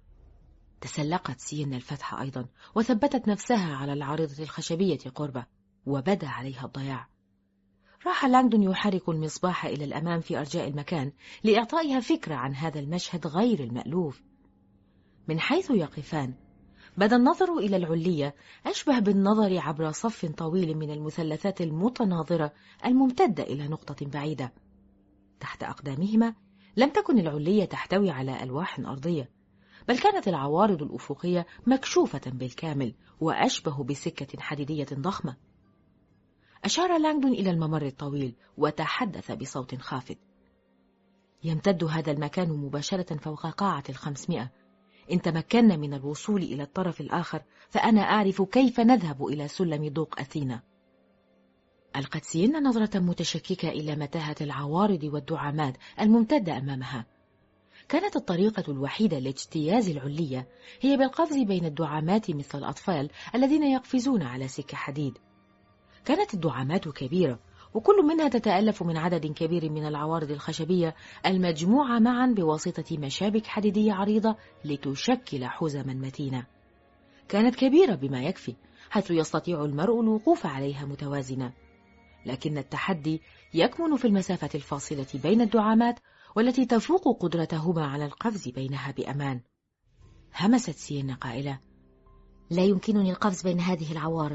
تسلقت سينا الفتحة أيضا وثبتت نفسها على العارضة الخشبية قربه، وبدا عليها الضياع. راح لانغدون يحرك المصباح إلى الأمام في أرجاء المكان لإعطائها فكرة عن هذا المشهد غير المألوف. من حيث يقفان بدا النظر إلى العلية أشبه بالنظر عبر صف طويل من المثلثات المتناظرة الممتدة إلى نقطة بعيدة. تحت أقدامهما لم تكن العلية تحتوي على ألواح أرضية، بل كانت العوارض الأفقية مكشوفة بالكامل وأشبه بسكة حديدية ضخمة. أشار لانغدون إلى الممر الطويل وتحدث بصوت خافت: يمتد هذا المكان مباشرة فوق قاعة 500. إن تمكنا من الوصول إلى الطرف الآخر فأنا أعرف كيف نذهب إلى سلم دوق أثينا. ألقت سينا نظرة متشككة إلى متاهة العوارض والدعامات الممتدة أمامها. كانت الطريقة الوحيدة لاجتياز العلية هي بالقفز بين الدعامات مثل الأطفال الذين يقفزون على سكة حديد. كانت الدعامات كبيرة، وكل منها تتألف من عدد كبير من العوارض الخشبية المجموعة معا بواسطة مشابك حديدية عريضة لتشكل حزما متينة. كانت كبيرة بما يكفي حيث يستطيع المرء الوقوف عليها متوازنا، لكن التحدي يكمن في المسافة الفاصلة بين الدعامات والتي تفوق قدرتهما على القفز بينها بأمان. همست سينا قائلة: لا يمكنني القفز بين هذه العوارض.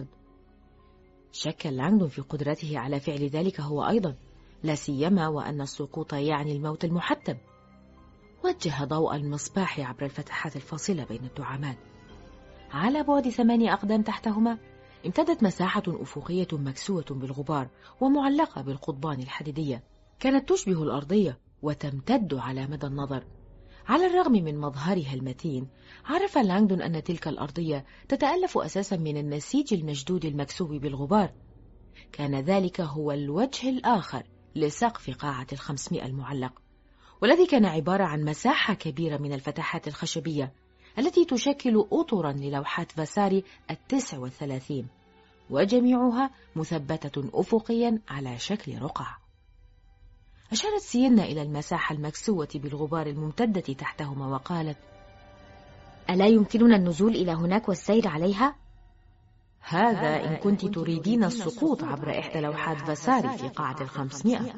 شك لانغدون في قدرته على فعل ذلك هو أيضا، لا سيما وأن السقوط يعني الموت المحتم. وجه ضوء المصباح عبر الفتحات الفاصلة بين الدعامات. على بعد 8 أقدام تحتهما امتدت مساحة أفقية مكسوة بالغبار ومعلقة بالقضبان الحديدية، كانت تشبه الأرضية وتمتد على مدى النظر. على الرغم من مظهرها المتين، عرف لانغدون أن تلك الأرضية تتألف أساسا من النسيج المشدود المكسو بالغبار. كان ذلك هو الوجه الآخر لسقف قاعة 500 المعلق، والذي كان عبارة عن مساحة كبيرة من الفتحات الخشبية التي تشكل أطرا للوحات فاساري 39، وجميعها مثبتة أفقيا على شكل رقعة. أشارت سينا إلى المساحة المكسوة بالغبار الممتدة تحتهما وقالت: ألا يمكننا النزول إلى هناك والسير عليها؟ هذا إن كنت تريدين السقوط عبر إحدى لوحات فاساري في قاعة 500.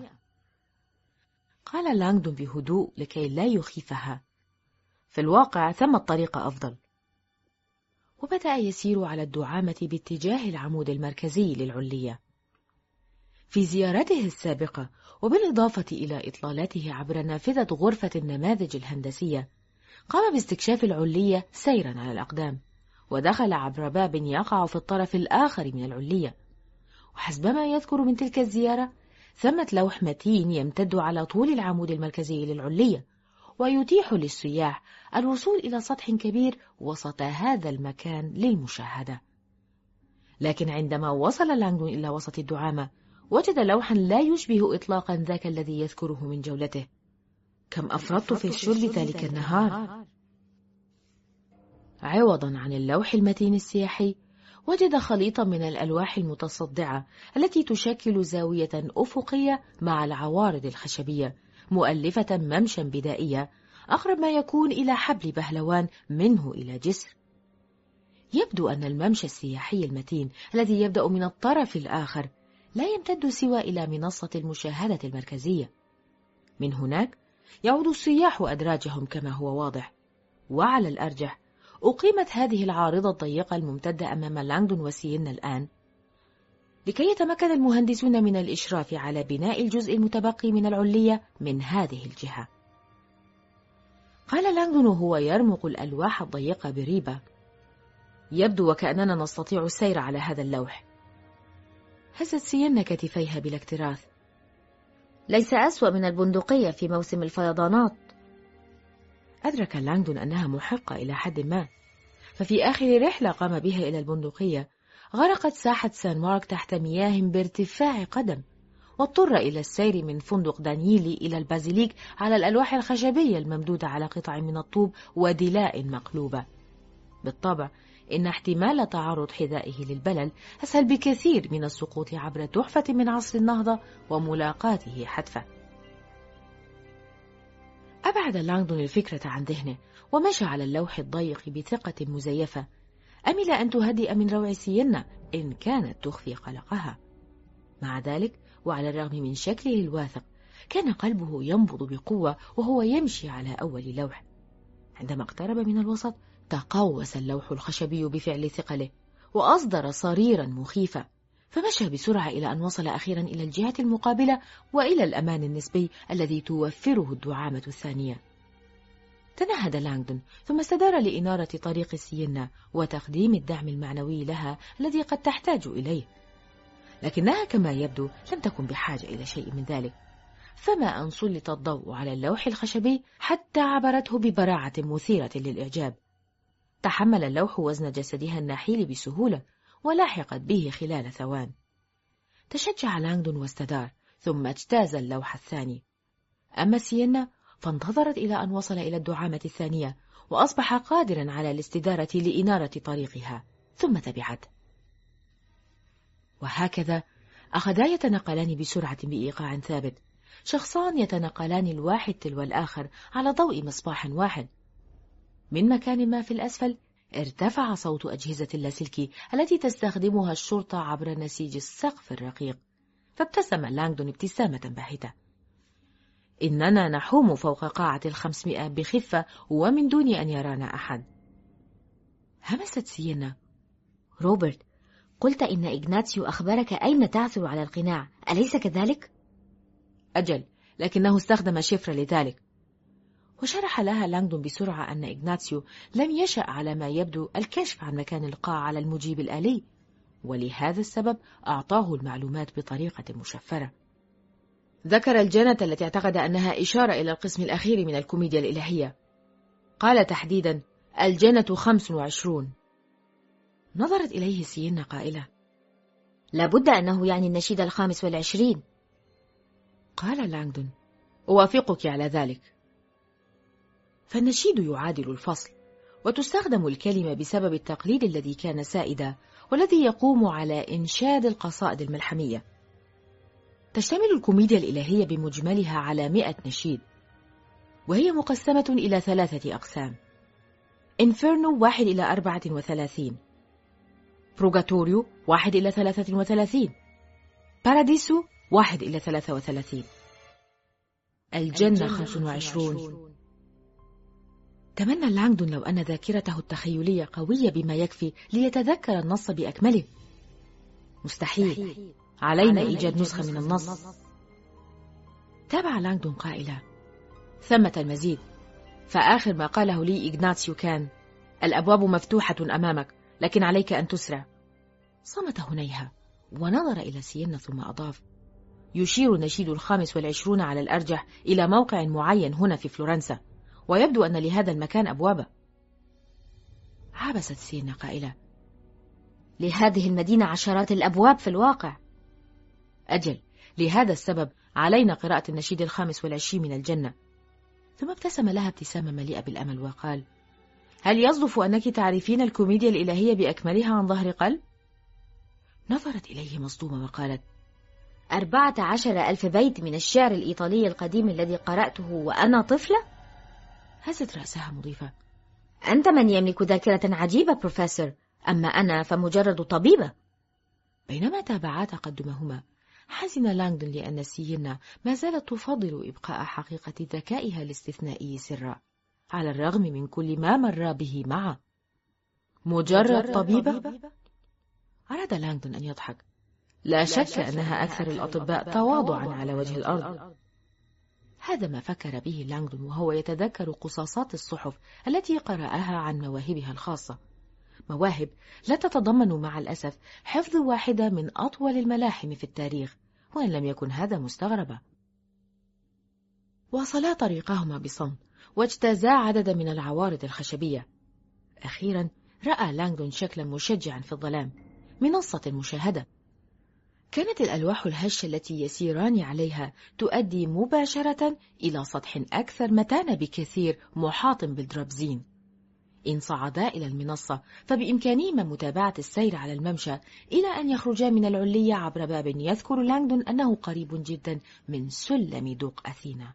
قال لانغدون بهدوء لكي لا يخيفها: في الواقع ثمة طريقة أفضل. وبدأ يسير على الدعامة باتجاه العمود المركزي للعلية. في زيارته السابقة وبالإضافة إلى إطلالاته عبر نافذة غرفة النماذج الهندسية، قام باستكشاف العلية سيرا على الأقدام، ودخل عبر باب يقع في الطرف الآخر من العلية. وحسبما يذكر من تلك الزيارة، ثمة لوح متين يمتد على طول العمود المركزي للعلية، ويتيح للسياح الوصول إلى سطح كبير وسط هذا المكان للمشاهدة. لكن عندما وصل لانغدون إلى وسط الدعامة، وجد لوحا لا يشبه إطلاقا ذاك الذي يذكره من جولته. كم أفرطت في الشرب ذلك النهار! عوضا عن اللوح المتين السياحي، وجد خليطا من الألواح المتصدعة التي تشكل زاوية أفقية مع العوارض الخشبية، مؤلفة ممشى بدائية أقرب ما يكون إلى حبل بهلوان منه إلى جسر. يبدو أن الممشى السياحي المتين الذي يبدأ من الطرف الآخر لا يمتد سوى إلى منصة المشاهدة المركزية. من هناك يعود السياح أدراجهم كما هو واضح، وعلى الأرجح أقيمت هذه العارضة الضيقة الممتدة أمام لانغدون وسيينا الآن لكي يتمكن المهندسون من الإشراف على بناء الجزء المتبقي من العلية من هذه الجهة. قال لانغدون وهو يرمق الألواح الضيقة بريبة: يبدو وكأننا نستطيع السير على هذا اللوح. هزت سيينا كتفيها بلا اكتراث. ليس أسوأ من البندقية في موسم الفيضانات. أدرك لانغدون أنها محقة إلى حد ما، ففي آخر رحلة قام بها إلى البندقية غرقت ساحة سان مارك تحت مياه بارتفاع قدم، واضطر إلى السير من فندق دانييلي إلى البازيليك على الألواح الخشبية الممدودة على قطع من الطوب ودلاء مقلوبة. بالطبع إن احتمال تعرض حذائه للبلل أسهل بكثير من السقوط عبر تحفة من عصر النهضة وملاقاته حتفة. أبعد لانغدون الفكرة عن ذهنه ومشى على اللوح الضيق بثقة مزيفة، أمل أن تهدئ من روع سيينا إن كانت تخفي قلقها. مع ذلك وعلى الرغم من شكله الواثق كان قلبه ينبض بقوة وهو يمشي على أول لوح. عندما اقترب من الوسط تقوس اللوح الخشبي بفعل ثقله وأصدر صريرا مخيفا، فمشى بسرعة إلى أن وصل أخيرا إلى الجهة المقابلة وإلى الأمان النسبي الذي توفره الدعامة الثانية. تنهد لانغدون ثم استدار لإنارة طريق سيينا وتقديم الدعم المعنوي لها الذي قد تحتاج إليه، لكنها كما يبدو لم تكن بحاجة إلى شيء من ذلك، فما أن سلط الضوء على اللوح الخشبي حتى عبرته ببراعة مثيرة للإعجاب. تحمل اللوح وزن جسدها النحيل بسهولة ولاحقت به خلال ثوان. تشجع لانغدون واستدار ثم اجتاز اللوح الثاني. أما سيينا فانتظرت إلى أن وصل إلى الدعامة الثانية وأصبح قادرا على الاستدارة لإنارة طريقها ثم تبعته. وهكذا أخذا يتنقلان بسرعة بإيقاع ثابت، شخصان يتنقلان الواحد تلو الآخر على ضوء مصباح واحد. من مكان ما في الأسفل ارتفع صوت أجهزة اللاسلكي التي تستخدمها الشرطة عبر نسيج السقف الرقيق، فابتسم لانغدون ابتسامة باهتة. إننا نحوم فوق قاعة 500 بخفة ومن دون أن يرانا أحد. همست سيينا: روبرت، قلت إن إغناتيو أخبرك أين تعثر على القناع، أليس كذلك؟ أجل، لكنه استخدم شفرة لذلك. وشرح لها لانغدون بسرعة أن إغناتيو لم يشأ على ما يبدو الكشف عن مكان القاعة على المجيب الآلي، ولهذا السبب أعطاه المعلومات بطريقة مشفرة. ذكر الجنة التي اعتقد أنها إشارة إلى القسم الأخير من الكوميديا الإلهية. قال تحديدا: الجنة 25. نظرت إليه سيينا قائلة: لابد أنه يعني النشيد 25. قال لانغدون: أوافقك على ذلك. فالنشيد يعادل الفصل، وتستخدم الكلمة بسبب التقليد الذي كان سائدا والذي يقوم على إنشاد القصائد الملحمية. تشتمل الكوميديا الإلهية بمجملها على 100 نشيد، وهي مقسمة إلى 3 أقسام: إنفيرنو 1-34، بروغاتوريو 1-33، باراديسو 1-33، الجنة 25. تمنى لانغدون لو أن ذاكرته التخيلية قوية بما يكفي ليتذكر النص بأكمله. مستحيل، علينا إيجاد نسخة من النص. تابع لانغدون قائلا: ثمة المزيد، فآخر ما قاله لي إغناتيو كان: الأبواب مفتوحة أمامك، لكن عليك أن تسرع. صمت هنيهة ونظر إلى سيينا ثم أضاف: يشير نشيد 25 على الأرجح إلى موقع معين هنا في فلورنسا، ويبدو أن لهذا المكان أبوابا. عبست سيينا قائلة: لهذه المدينة عشرات الأبواب في الواقع. أجل، لهذا السبب علينا قراءة النشيد 25 من الجنة. ثم ابتسم لها ابتسامة مليئة بالأمل وقال: هل يصدف أنك تعرفين الكوميديا الإلهية بأكملها عن ظهر قلب؟ نظرت إليه مصدومة وقالت: 14,000 بيت من الشعر الإيطالي القديم الذي قرأته وأنا طفلة؟ هزت رأسها مضيفة. أنت من يملك ذاكرة عجيبة بروفيسور، أما أنا فمجرد طبيبة. بينما تابعا تقدمهما، حزن لانغدون لأن سيينا ما زالت تفضل إبقاء حقيقة ذكائها الاستثنائي سرا، على الرغم من كل ما مر به معه. مجرد طبيبة؟ أراد لانغدون أن يضحك. لا شك أنها أكثر الأطباء تواضعا على وجه الأرض. هذا ما فكر به لانغدون وهو يتذكر قصاصات الصحف التي قرأها عن مواهبها الخاصة، مواهب لا تتضمن مع الأسف حفظ واحدة من أطول الملاحم في التاريخ، وإن لم يكن هذا مستغربا. واصلا طريقهما بصمت واجتازا عددا من العوارض الخشبية. أخيرا رأى لانغدون شكلا مشجعا في الظلام، منصة المشاهدة. كانت الألواح الهشة التي يسيران عليها تؤدي مباشرة إلى سطح أكثر متانة بكثير محاط بالدرابزين. إن صعدا إلى المنصة فبإمكانهما متابعة السير على الممشى إلى أن يخرجا من العلية عبر باب يذكر لانغدون أنه قريب جدا من سلم دوق أثينا.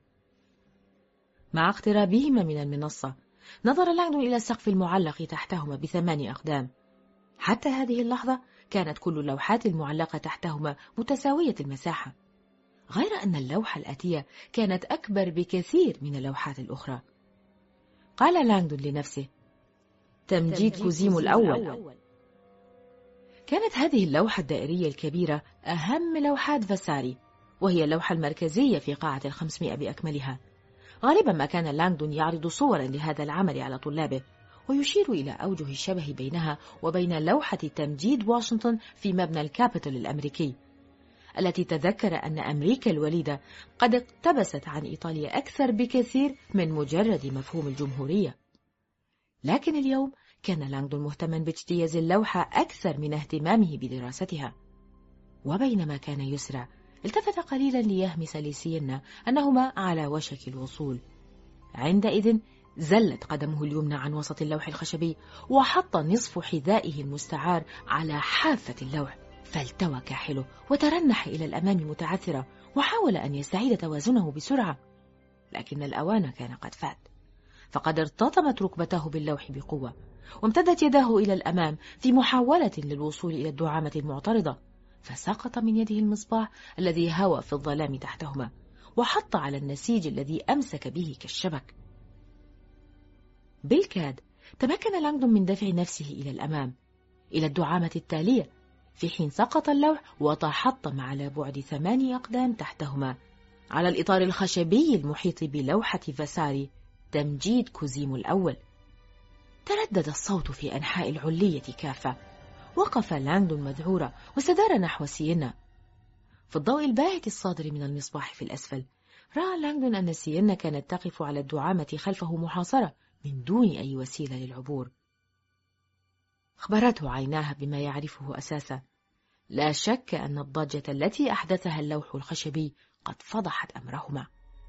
مع اقترابهما من المنصة نظر لانغدون إلى السقف المعلق تحتهما ب8 أقدام. حتى هذه اللحظة كانت كل اللوحات المعلقة تحتهما متساوية المساحة، غير أن اللوحة الآتية كانت أكبر بكثير من اللوحات الأخرى. قال لانغدون لنفسه: تمجيد كوزيمو الأول. كانت هذه اللوحة الدائرية الكبيرة أهم لوحات فاساري، وهي اللوحة المركزية في قاعة 500 بأكملها. غالبا ما كان لانغدون يعرض صورا لهذا العمل على طلابه، ويشير إلى أوجه الشبه بينها وبين لوحة تمجيد واشنطن في مبنى الكابيتول الأمريكي، التي تذكر أن أمريكا الوليدة قد اقتبست عن إيطاليا أكثر بكثير من مجرد مفهوم الجمهورية. لكن اليوم كان لانغدون مهتما باجتياز اللوحة أكثر من اهتمامه بدراستها. وبينما كان يسرع التفت قليلا ليهمس لسيينا أنهما على وشك الوصول. عندئذ زلت قدمه اليمنى عن وسط اللوح الخشبي وحط نصف حذائه المستعار على حافة اللوح، فالتوى كاحله وترنح إلى الأمام متعثرا، وحاول أن يستعيد توازنه بسرعة، لكن الأوان كان قد فات، فقد ارتطمت ركبته باللوح بقوة، وامتدت يداه إلى الأمام في محاولة للوصول إلى الدعامة المعترضة، فسقط من يده المصباح الذي هوى في الظلام تحتهما، وحط على النسيج الذي أمسك به كالشبك. بالكاد تمكن لانغدون من دفع نفسه إلى الأمام إلى الدعامة التالية، في حين سقط اللوح وتحطم على بعد 8 أقدام تحتهما على الإطار الخشبي المحيط بلوحة فاساري تمجيد كوزيمو الأول. تردد الصوت في أنحاء العلية كافة. وقف لانغدون مذعورا واستدار نحو سيينا. في الضوء الباهت الصادر من المصباح في الأسفل رأى لانغدون أن سيينا كانت تقف على الدعامة خلفه محاصرة من دون أي وسيلة للعبور. أخبرته عيناها بما يعرفه أساسا. لا شك أن الضجة التي أحدثها اللوح الخشبي قد فضحت أمرهما.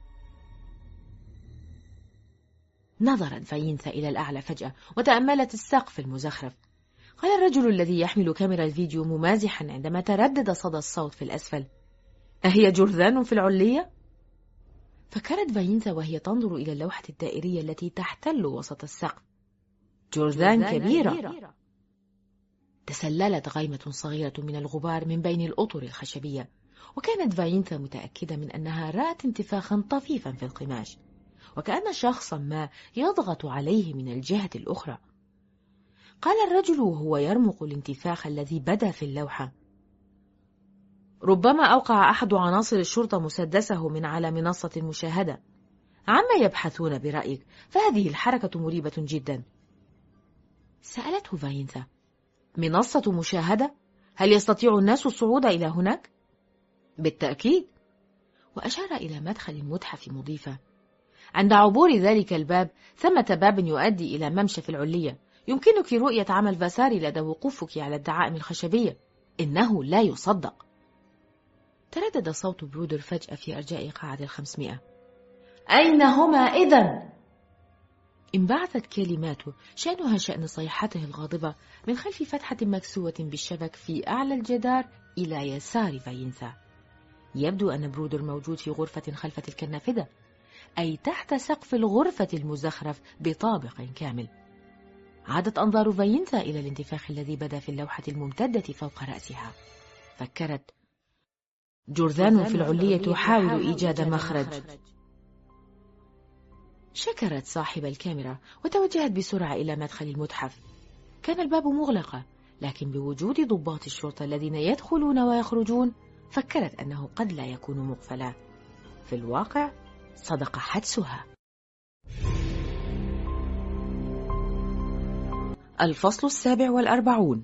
نظرت فاينثا إلى الأعلى فجأة وتأملت السقف المزخرف. قال الرجل الذي يحمل كاميرا الفيديو ممازحا عندما تردد صدى الصوت في الأسفل: أهي جرذان في العلية؟ فكرت فاينثا وهي تنظر إلى اللوحة الدائرية التي تحتل وسط السقف. جرذان كبيرة. تسللت غيمة صغيرة من الغبار من بين الأطر الخشبية، وكانت فاينثا متأكدة من أنها رأت انتفاخا طفيفا في القماش، وكأن شخصا ما يضغط عليه من الجهة الأخرى. قال الرجل وهو يرمق الانتفاخ الذي بدا في اللوحة: ربما أوقع أحد عناصر الشرطة مسدسه من على منصة المشاهدة. عما يبحثون برأيك؟ فهذه الحركة مريبة جدا. سألته فاينثا: منصة مشاهدة؟ هل يستطيع الناس الصعود إلى هناك؟ بالتأكيد. وأشار إلى مدخل متحف مضيفة: عند عبور ذلك الباب ثمة باب يؤدي إلى ممشى في العلية، يمكنك رؤية عمل فاساري لدى وقوفك على الدعائم الخشبية. إنه لا يصدق. تردد صوت برودر فجأة في أرجاء قاعة 500. أين هما إذن؟ انبعثت كلماته شأنها شأن صيحته الغاضبة من خلف فتحة مكسوة بالشبك في أعلى الجدار إلى يسار فاينثا. يبدو أن برودر موجود في غرفة خلف تلك النافذة، أي تحت سقف الغرفة المزخرف بطابق كامل. عادت أنظار فاينتا إلى الانتفاخ الذي بدا في اللوحة الممتدة فوق رأسها. فكرت: جورذان في العلية تحاول إيجاد مخرج. شكرت صاحب الكاميرا وتوجهت بسرعة إلى مدخل المتحف. كان الباب مغلقا، لكن بوجود ضباط الشرطة الذين يدخلون ويخرجون فكرت أنه قد لا يكون مقفلا. في الواقع صدق حدسها. الفصل 47.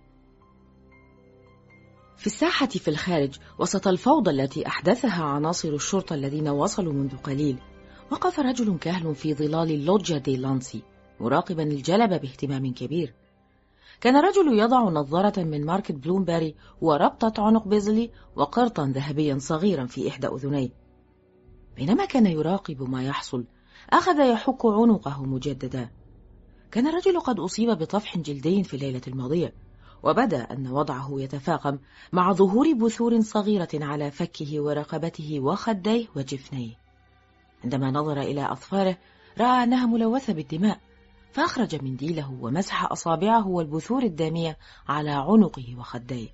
في الساحة في الخارج، وسط الفوضى التي أحدثها عناصر الشرطة الذين وصلوا منذ قليل، وقف رجل كاهل في ظلال اللوجيا دي لانسي مراقبا الجلب باهتمام كبير. كان الرجل يضع نظارة من ماركة بلومباري وربطة عنق بيزلي وقرطا ذهبيا صغيرا في إحدى أذنيه. بينما كان يراقب ما يحصل، أخذ يحك عنقه مجددا. كان الرجل قد أصيب بطفح جلدي في الليلة الماضية، وبدا أن وضعه يتفاقم مع ظهور بثور صغيرة على فكه ورقبته وخديه وجفنيه. عندما نظر إلى أظفاره رأى أنها ملوثة بالدماء، فأخرج منديله ومسح أصابعه والبثور الدامية على عنقه وخديه.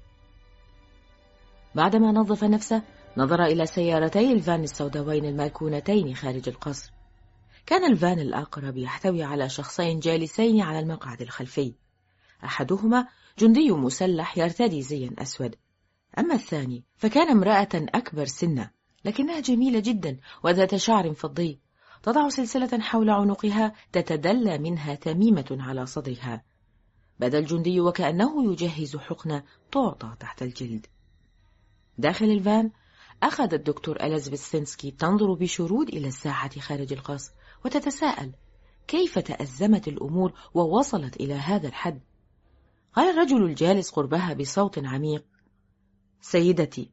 بعدما نظف نفسه نظر إلى سيارتي الفان السوداوين المركونتين خارج القصر. كان الفان الأقرب يحتوي على شخصين جالسين على المقعد الخلفي، أحدهما جندي مسلح يرتدي زيا أسود، أما الثاني فكان امرأة أكبر سنا لكنها جميلة جدا وذات شعر فضي، تضع سلسلة حول عنقها تتدلى منها تميمة على صدرها. بدا الجندي وكأنه يجهز حقنة تعطى تحت الجلد. داخل الفان أخذ الدكتور أليزابيث سينسكي تنظر بشرود إلى الساحة خارج القصر وتتساءل كيف تأزمت الأمور ووصلت إلى هذا الحد. قال الرجل الجالس قربها بصوت عميق: سيدتي.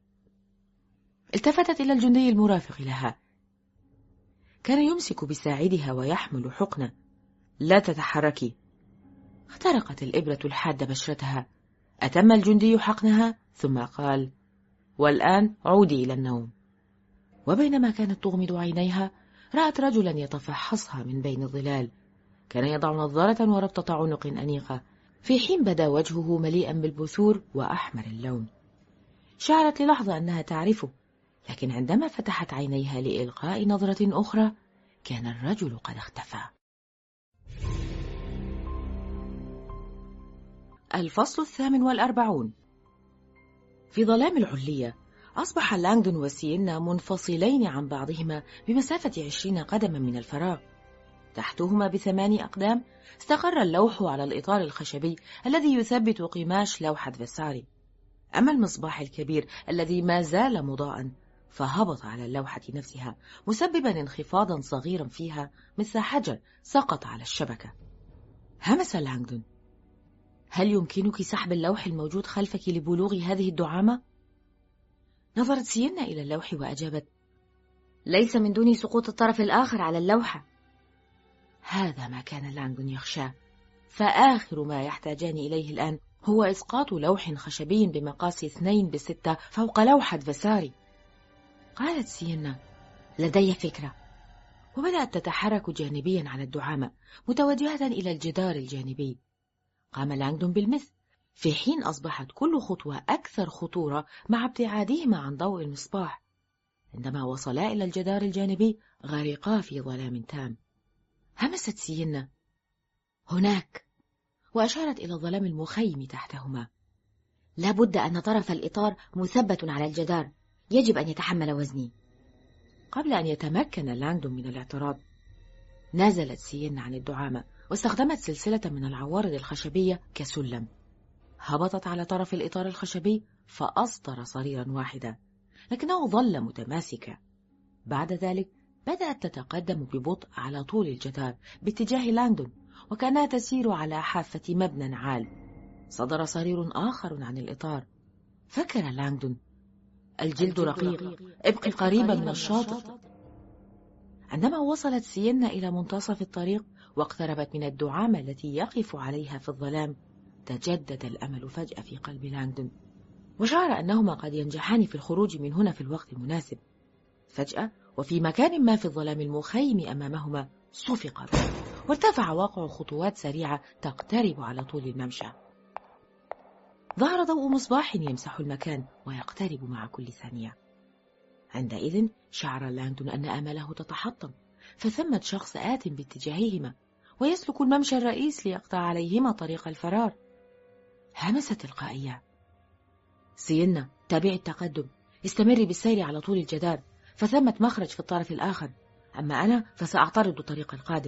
التفتت إلى الجندي المرافق لها، كان يمسك بساعدها ويحمل حقنة. لا تتحركي. اخترقت الإبرة الحادة بشرتها. أتم الجندي حقنها ثم قال: والآن عودي إلى النوم. وبينما كانت تغمض عينيها رأت رجلا يتفحصها من بين الظلال. كان يضع نظارة وربطة عنق أنيقة، في حين بدا وجهه مليئا بالبثور وأحمر اللون. شعرت للحظة أنها تعرفه، لكن عندما فتحت عينيها لإلقاء نظرة أخرى كان الرجل قد اختفى. الفصل 48. في ظلام العلية أصبح لانغدون وسيينا منفصلين عن بعضهما بمسافة 20 قدما من الفراغ. تحتهما ب8 أقدام استقر اللوح على الإطار الخشبي الذي يثبت قماش لوحة فيساري. أما المصباح الكبير الذي ما زال مضاءً فهبط على اللوحة نفسها مسببا انخفاضا صغيرا فيها مثل حجر سقط على الشبكة. همس لانغدون: هل يمكنك سحب اللوح الموجود خلفك لبلوغ هذه الدعامة؟ نظرت سيينا إلى اللوح وأجابت: ليس من دون سقوط الطرف الآخر على اللوحة. هذا ما كان لانغدون يخشاه، فآخر ما يحتاجان إليه الآن هو إسقاط لوح خشبي بمقاس 2/6 فوق لوحة فيساري. قالت سيينا: لدي فكرة. وبدأت تتحرك جانبيا على الدعامة متوجهة إلى الجدار الجانبي. قام لانغدون بالمثل، في حين أصبحت كل خطوة أكثر خطورة مع ابتعادهما عن ضوء المصباح. عندما وصلا إلى الجدار الجانبي غرقا في ظلام تام. همست سيينا: هناك، وأشارت إلى الظلام المخيم تحتهما. لا بد أن طرف الإطار مثبت على الجدار، يجب أن يتحمل وزني. قبل أن يتمكن لانغدون من الاعتراض نزلت سيينا عن الدعامة واستخدمت سلسلة من العوارض الخشبية كسلم. هبطت على طرف الإطار الخشبي فأصدر صريرا واحدا، لكنه ظل متماسكا. بعد ذلك بدأت تتقدم ببطء على طول الجدار باتجاه لانغدون، وكانها تسير على حافة مبنى عال. صدر صرير آخر عن الإطار. فكر لانغدون: الجلد رقيق، ابقي قريبا من الشاطئ. عندما وصلت سيينا إلى منتصف الطريق واقتربت من الدعامة التي يقف عليها في الظلام، تجدد الأمل فجأة في قلب لانغدون. وشعر أنهما قد ينجحان في الخروج من هنا في الوقت المناسب. فجأة وفي مكان ما في الظلام المخيم أمامهما صفق به، وارتفع واقع خطوات سريعة تقترب على طول الممشى. ظهر ضوء مصباح يمسح المكان ويقترب مع كل ثانية. عندئذ شعر لانغدون أن آماله تتحطم، فثمة شخص آت باتجاههما ويسلك الممشى الرئيس ليقطع عليهما طريق الفرار. همست تلقائية: سينا، تابعي التقدم، استمري بالسير على طول الجدار، فثمة مخرج في الطرف الآخر، أما أنا فسأعترض الطريق القادم.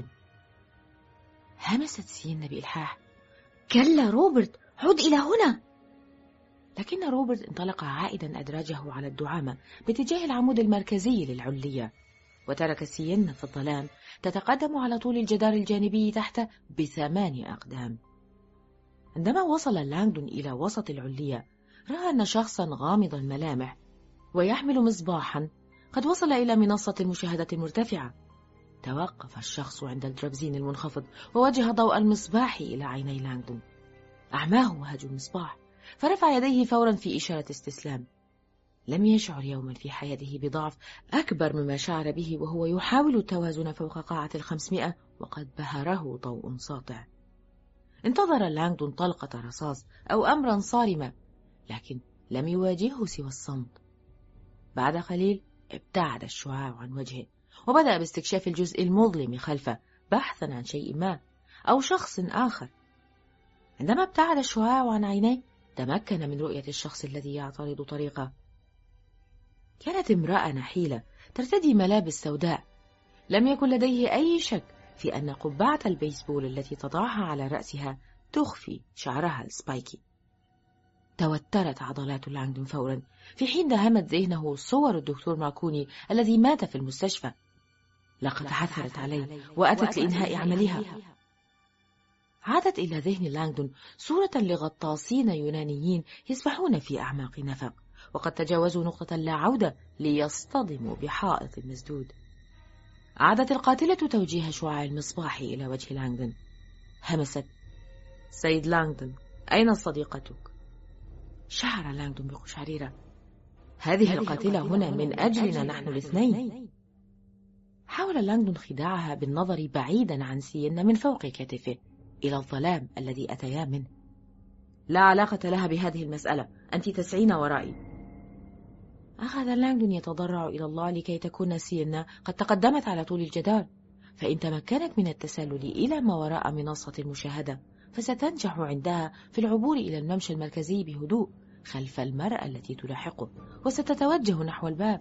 همست سينا بإلحاح: كلا روبرت، عد إلى هنا. لكن روبرت انطلق عائدا أدراجه على الدعامة باتجاه العمود المركزي للعلية، وترك سينا في الظلام تتقدم على طول الجدار الجانبي تحته ب8 أقدام. عندما وصل لانغدون إلى وسط العلية، رأى أن شخصا غامض الملامح ويحمل مصباحا قد وصل إلى منصة المشاهدة المرتفعة. توقف الشخص عند الدربزين المنخفض ووجه ضوء المصباح إلى عيني لانغدون. أعماه وهج المصباح، فرفع يديه فورا في إشارة استسلام. لم يشعر يوما في حياته بضعف أكبر مما شعر به وهو يحاول التوازن فوق قاعة 500 وقد بهره ضوء ساطع. انتظر لانغدون طلقة رصاص أو أمرا صارما، لكن لم يواجهه سوى الصمت. بعد قليل ابتعد الشعاع عن وجهه، وبدأ باستكشاف الجزء المظلم خلفه بحثا عن شيء ما أو شخص آخر. عندما ابتعد الشعاع عن عينيه، تمكن من رؤية الشخص الذي يعترض طريقه. كانت امرأة نحيلة ترتدي ملابس سوداء. لم يكن لديه أي شك في أن قبعة البيسبول التي تضعها على رأسها تخفي شعرها السبايكي. توترت عضلات لانغدون فورا، في حين دهمت ذهنه صور الدكتور ماركوني الذي مات في المستشفى. لقد عثرت عليه وأتت لإنهاء عملها. عادت إلى ذهن لانغدون صورة لغطاسين يونانيين يسبحون في أعماق نفق، وقد تجاوزوا نقطة لا عودة ليصطدموا بحائط مسدود. عادت القاتلة توجيه شعاع المصباح إلى وجه لانغدون. همست: سيد لانغدون، أين صديقتك؟ شعر لانغدون بقشعريرة. هذه القاتلة هنا من أجلنا نحن الاثنين. حاول لانغدون خداعها بالنظر بعيدا عن سينا من فوق كتفه إلى الظلام الذي أتيا منه. لا علاقة لها بهذه المسألة، أنت تسعين ورائي. أخذ لانغدون يتضرع إلى الله لكي تكون سينا قد تقدمت على طول الجدار، فإن تمكنت من التسلل إلى ما وراء منصة المشاهدة فستنجح عندها في العبور إلى الممشى المركزي بهدوء خلف المرأة التي تلاحقه، وستتوجه نحو الباب.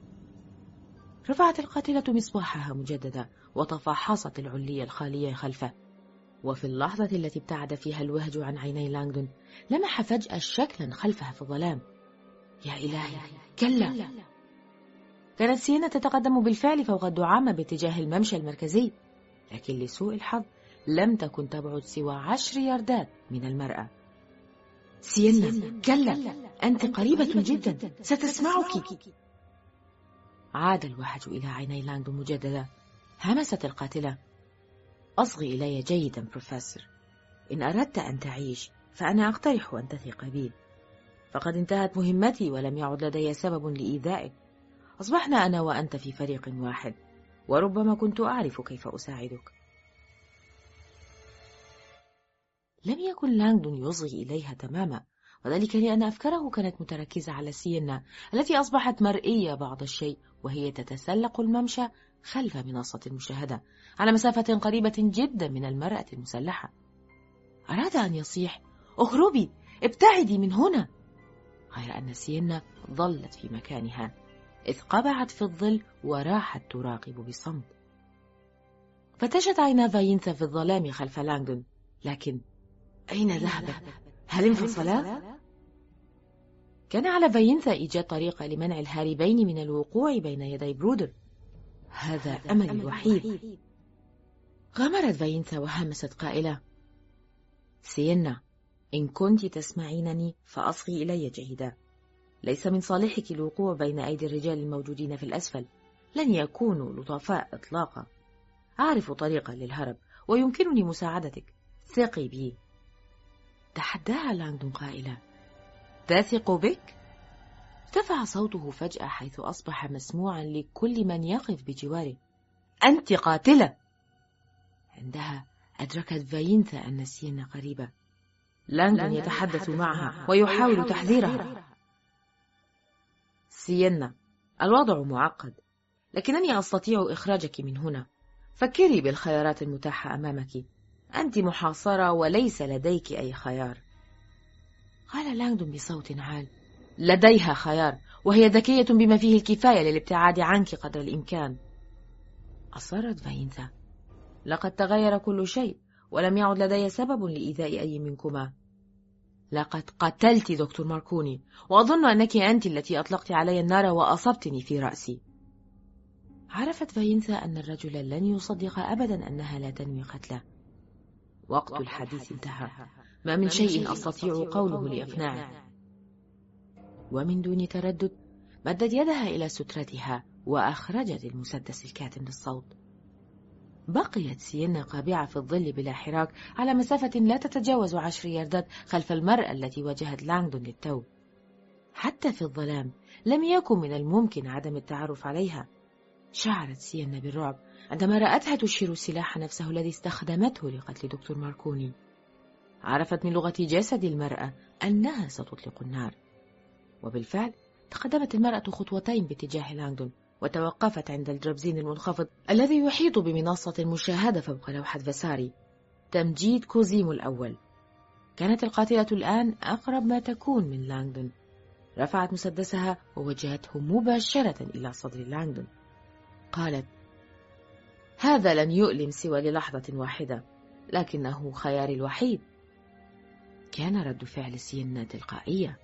رفعت القاتلة مصباحها مجددا وتفحصت العلية الخالية خلفه، وفي اللحظة التي ابتعد فيها الوهج عن عيني لانغدون لمح فجأة شكلا خلفها في الظلام. يا إلهي، كلا! كانت سينا تتقدم بالفعل فوق الدعامة باتجاه الممشى المركزي، لكن لسوء الحظ لم تكن تبعد سوى 10 ياردات من المرأة. سينا، كلا! أنت قريبة جدا، ستسمعك. عاد الوهج إلى عيني لانغدون مجددا. همست القاتلة: أصغي إلي جيدا بروفيسور، إن أردت أن تعيش فأنا أقترح أن تثق بي، فقد انتهت مهمتي ولم يعد لدي سبب لإيذائك. أصبحنا أنا وأنت في فريق واحد، وربما كنت أعرف كيف أساعدك. لم يكن لانغدون يصغي إليها تماما، وذلك لأن أفكاره كانت متركزة على سينا التي أصبحت مرئية بعض الشيء وهي تتسلق الممشى خلف منصة المشاهدة على مسافة قريبة جدا من المرأة المسلحة. أراد أن يصيح: اهربي، ابتعدي من هنا، غير أن سينا ظلت في مكانها إذ قبعت في الظل وراحت تراقب بصمت. فتشت عينا فاينثا في الظلام خلف لانغدون، لكن أين ذهبت؟ هل انفصلا؟ كان على فاينثا إيجاد طريقة لمنع الهاربين من الوقوع بين يدي برودر. هذا أملي الوحيد. غمرت فاينثا وهمست قائلة: سينا، إن كنت تسمعينني فأصغي إلي جيدا. ليس من صالحك الوقوع بين أيدي الرجال الموجودين في الأسفل، لن يكونوا لطفاء إطلاقا. أعرف طريقا للهرب ويمكنني مساعدتك، ثقي بي. تحداها لانغدون قائلة: تثق بك؟ ارتفع صوته فجأة حيث أصبح مسموعا لكل من يقف بجواره. أنت قاتلة! عندها أدركت فاينثا أن سيينا قريبة. لانغدون يتحدث معها ويحاول تحذيرها. سيينا، الوضع معقد، لكنني أستطيع إخراجك من هنا. فكري بالخيارات المتاحة أمامك. أنت محاصرة وليس لديك أي خيار. قال لانغدون بصوت عال: لديها خيار، وهي ذكية بما فيه الكفاية للابتعاد عنك قدر الإمكان. أصرت فاينثا: لقد تغير كل شيء، ولم يعد لدي سبب لإيذاء أي منكما. لقد قتلت دكتور ماركوني، وأظن أنك أنت التي أطلقت علي النار وأصبتني في رأسي. عرفت فاينثا أن الرجل لن يصدق أبدا أنها لا تنوي قتله. وقت الحديث انتهى، ما من شيء أستطيع قوله لأقنعه. ومن دون تردد مدت يدها إلى سترتها وأخرجت المسدس الكاتم للصوت. بقيت سيينا قابعة في الظل بلا حراك على مسافة لا تتجاوز 10 ياردات خلف المرأة التي واجهت لانغدون للتو. حتى في الظلام لم يكن من الممكن عدم التعرف عليها. شعرت سيينا بالرعب عندما رأتها تشير سلاح نفسه الذي استخدمته لقتل دكتور ماركوني. عرفت من لغة جسد المرأة أنها ستطلق النار، وبالفعل تقدمت المرأة خطوتين باتجاه لانغدون، وتوقفت عند الدربزين المنخفض الذي يحيط بمنصة المشاهدة فوق لوحة فاساري، تمجيد كوزيمو الأول. كانت القاتلة الآن أقرب ما تكون من لانغدون. رفعت مسدسها ووجهته مباشرة إلى صدر لانغدون. قالت: هذا لن يؤلم سوى للحظة واحدة، لكنه خياري الوحيد. كان رد فعل سيينا تلقائيا.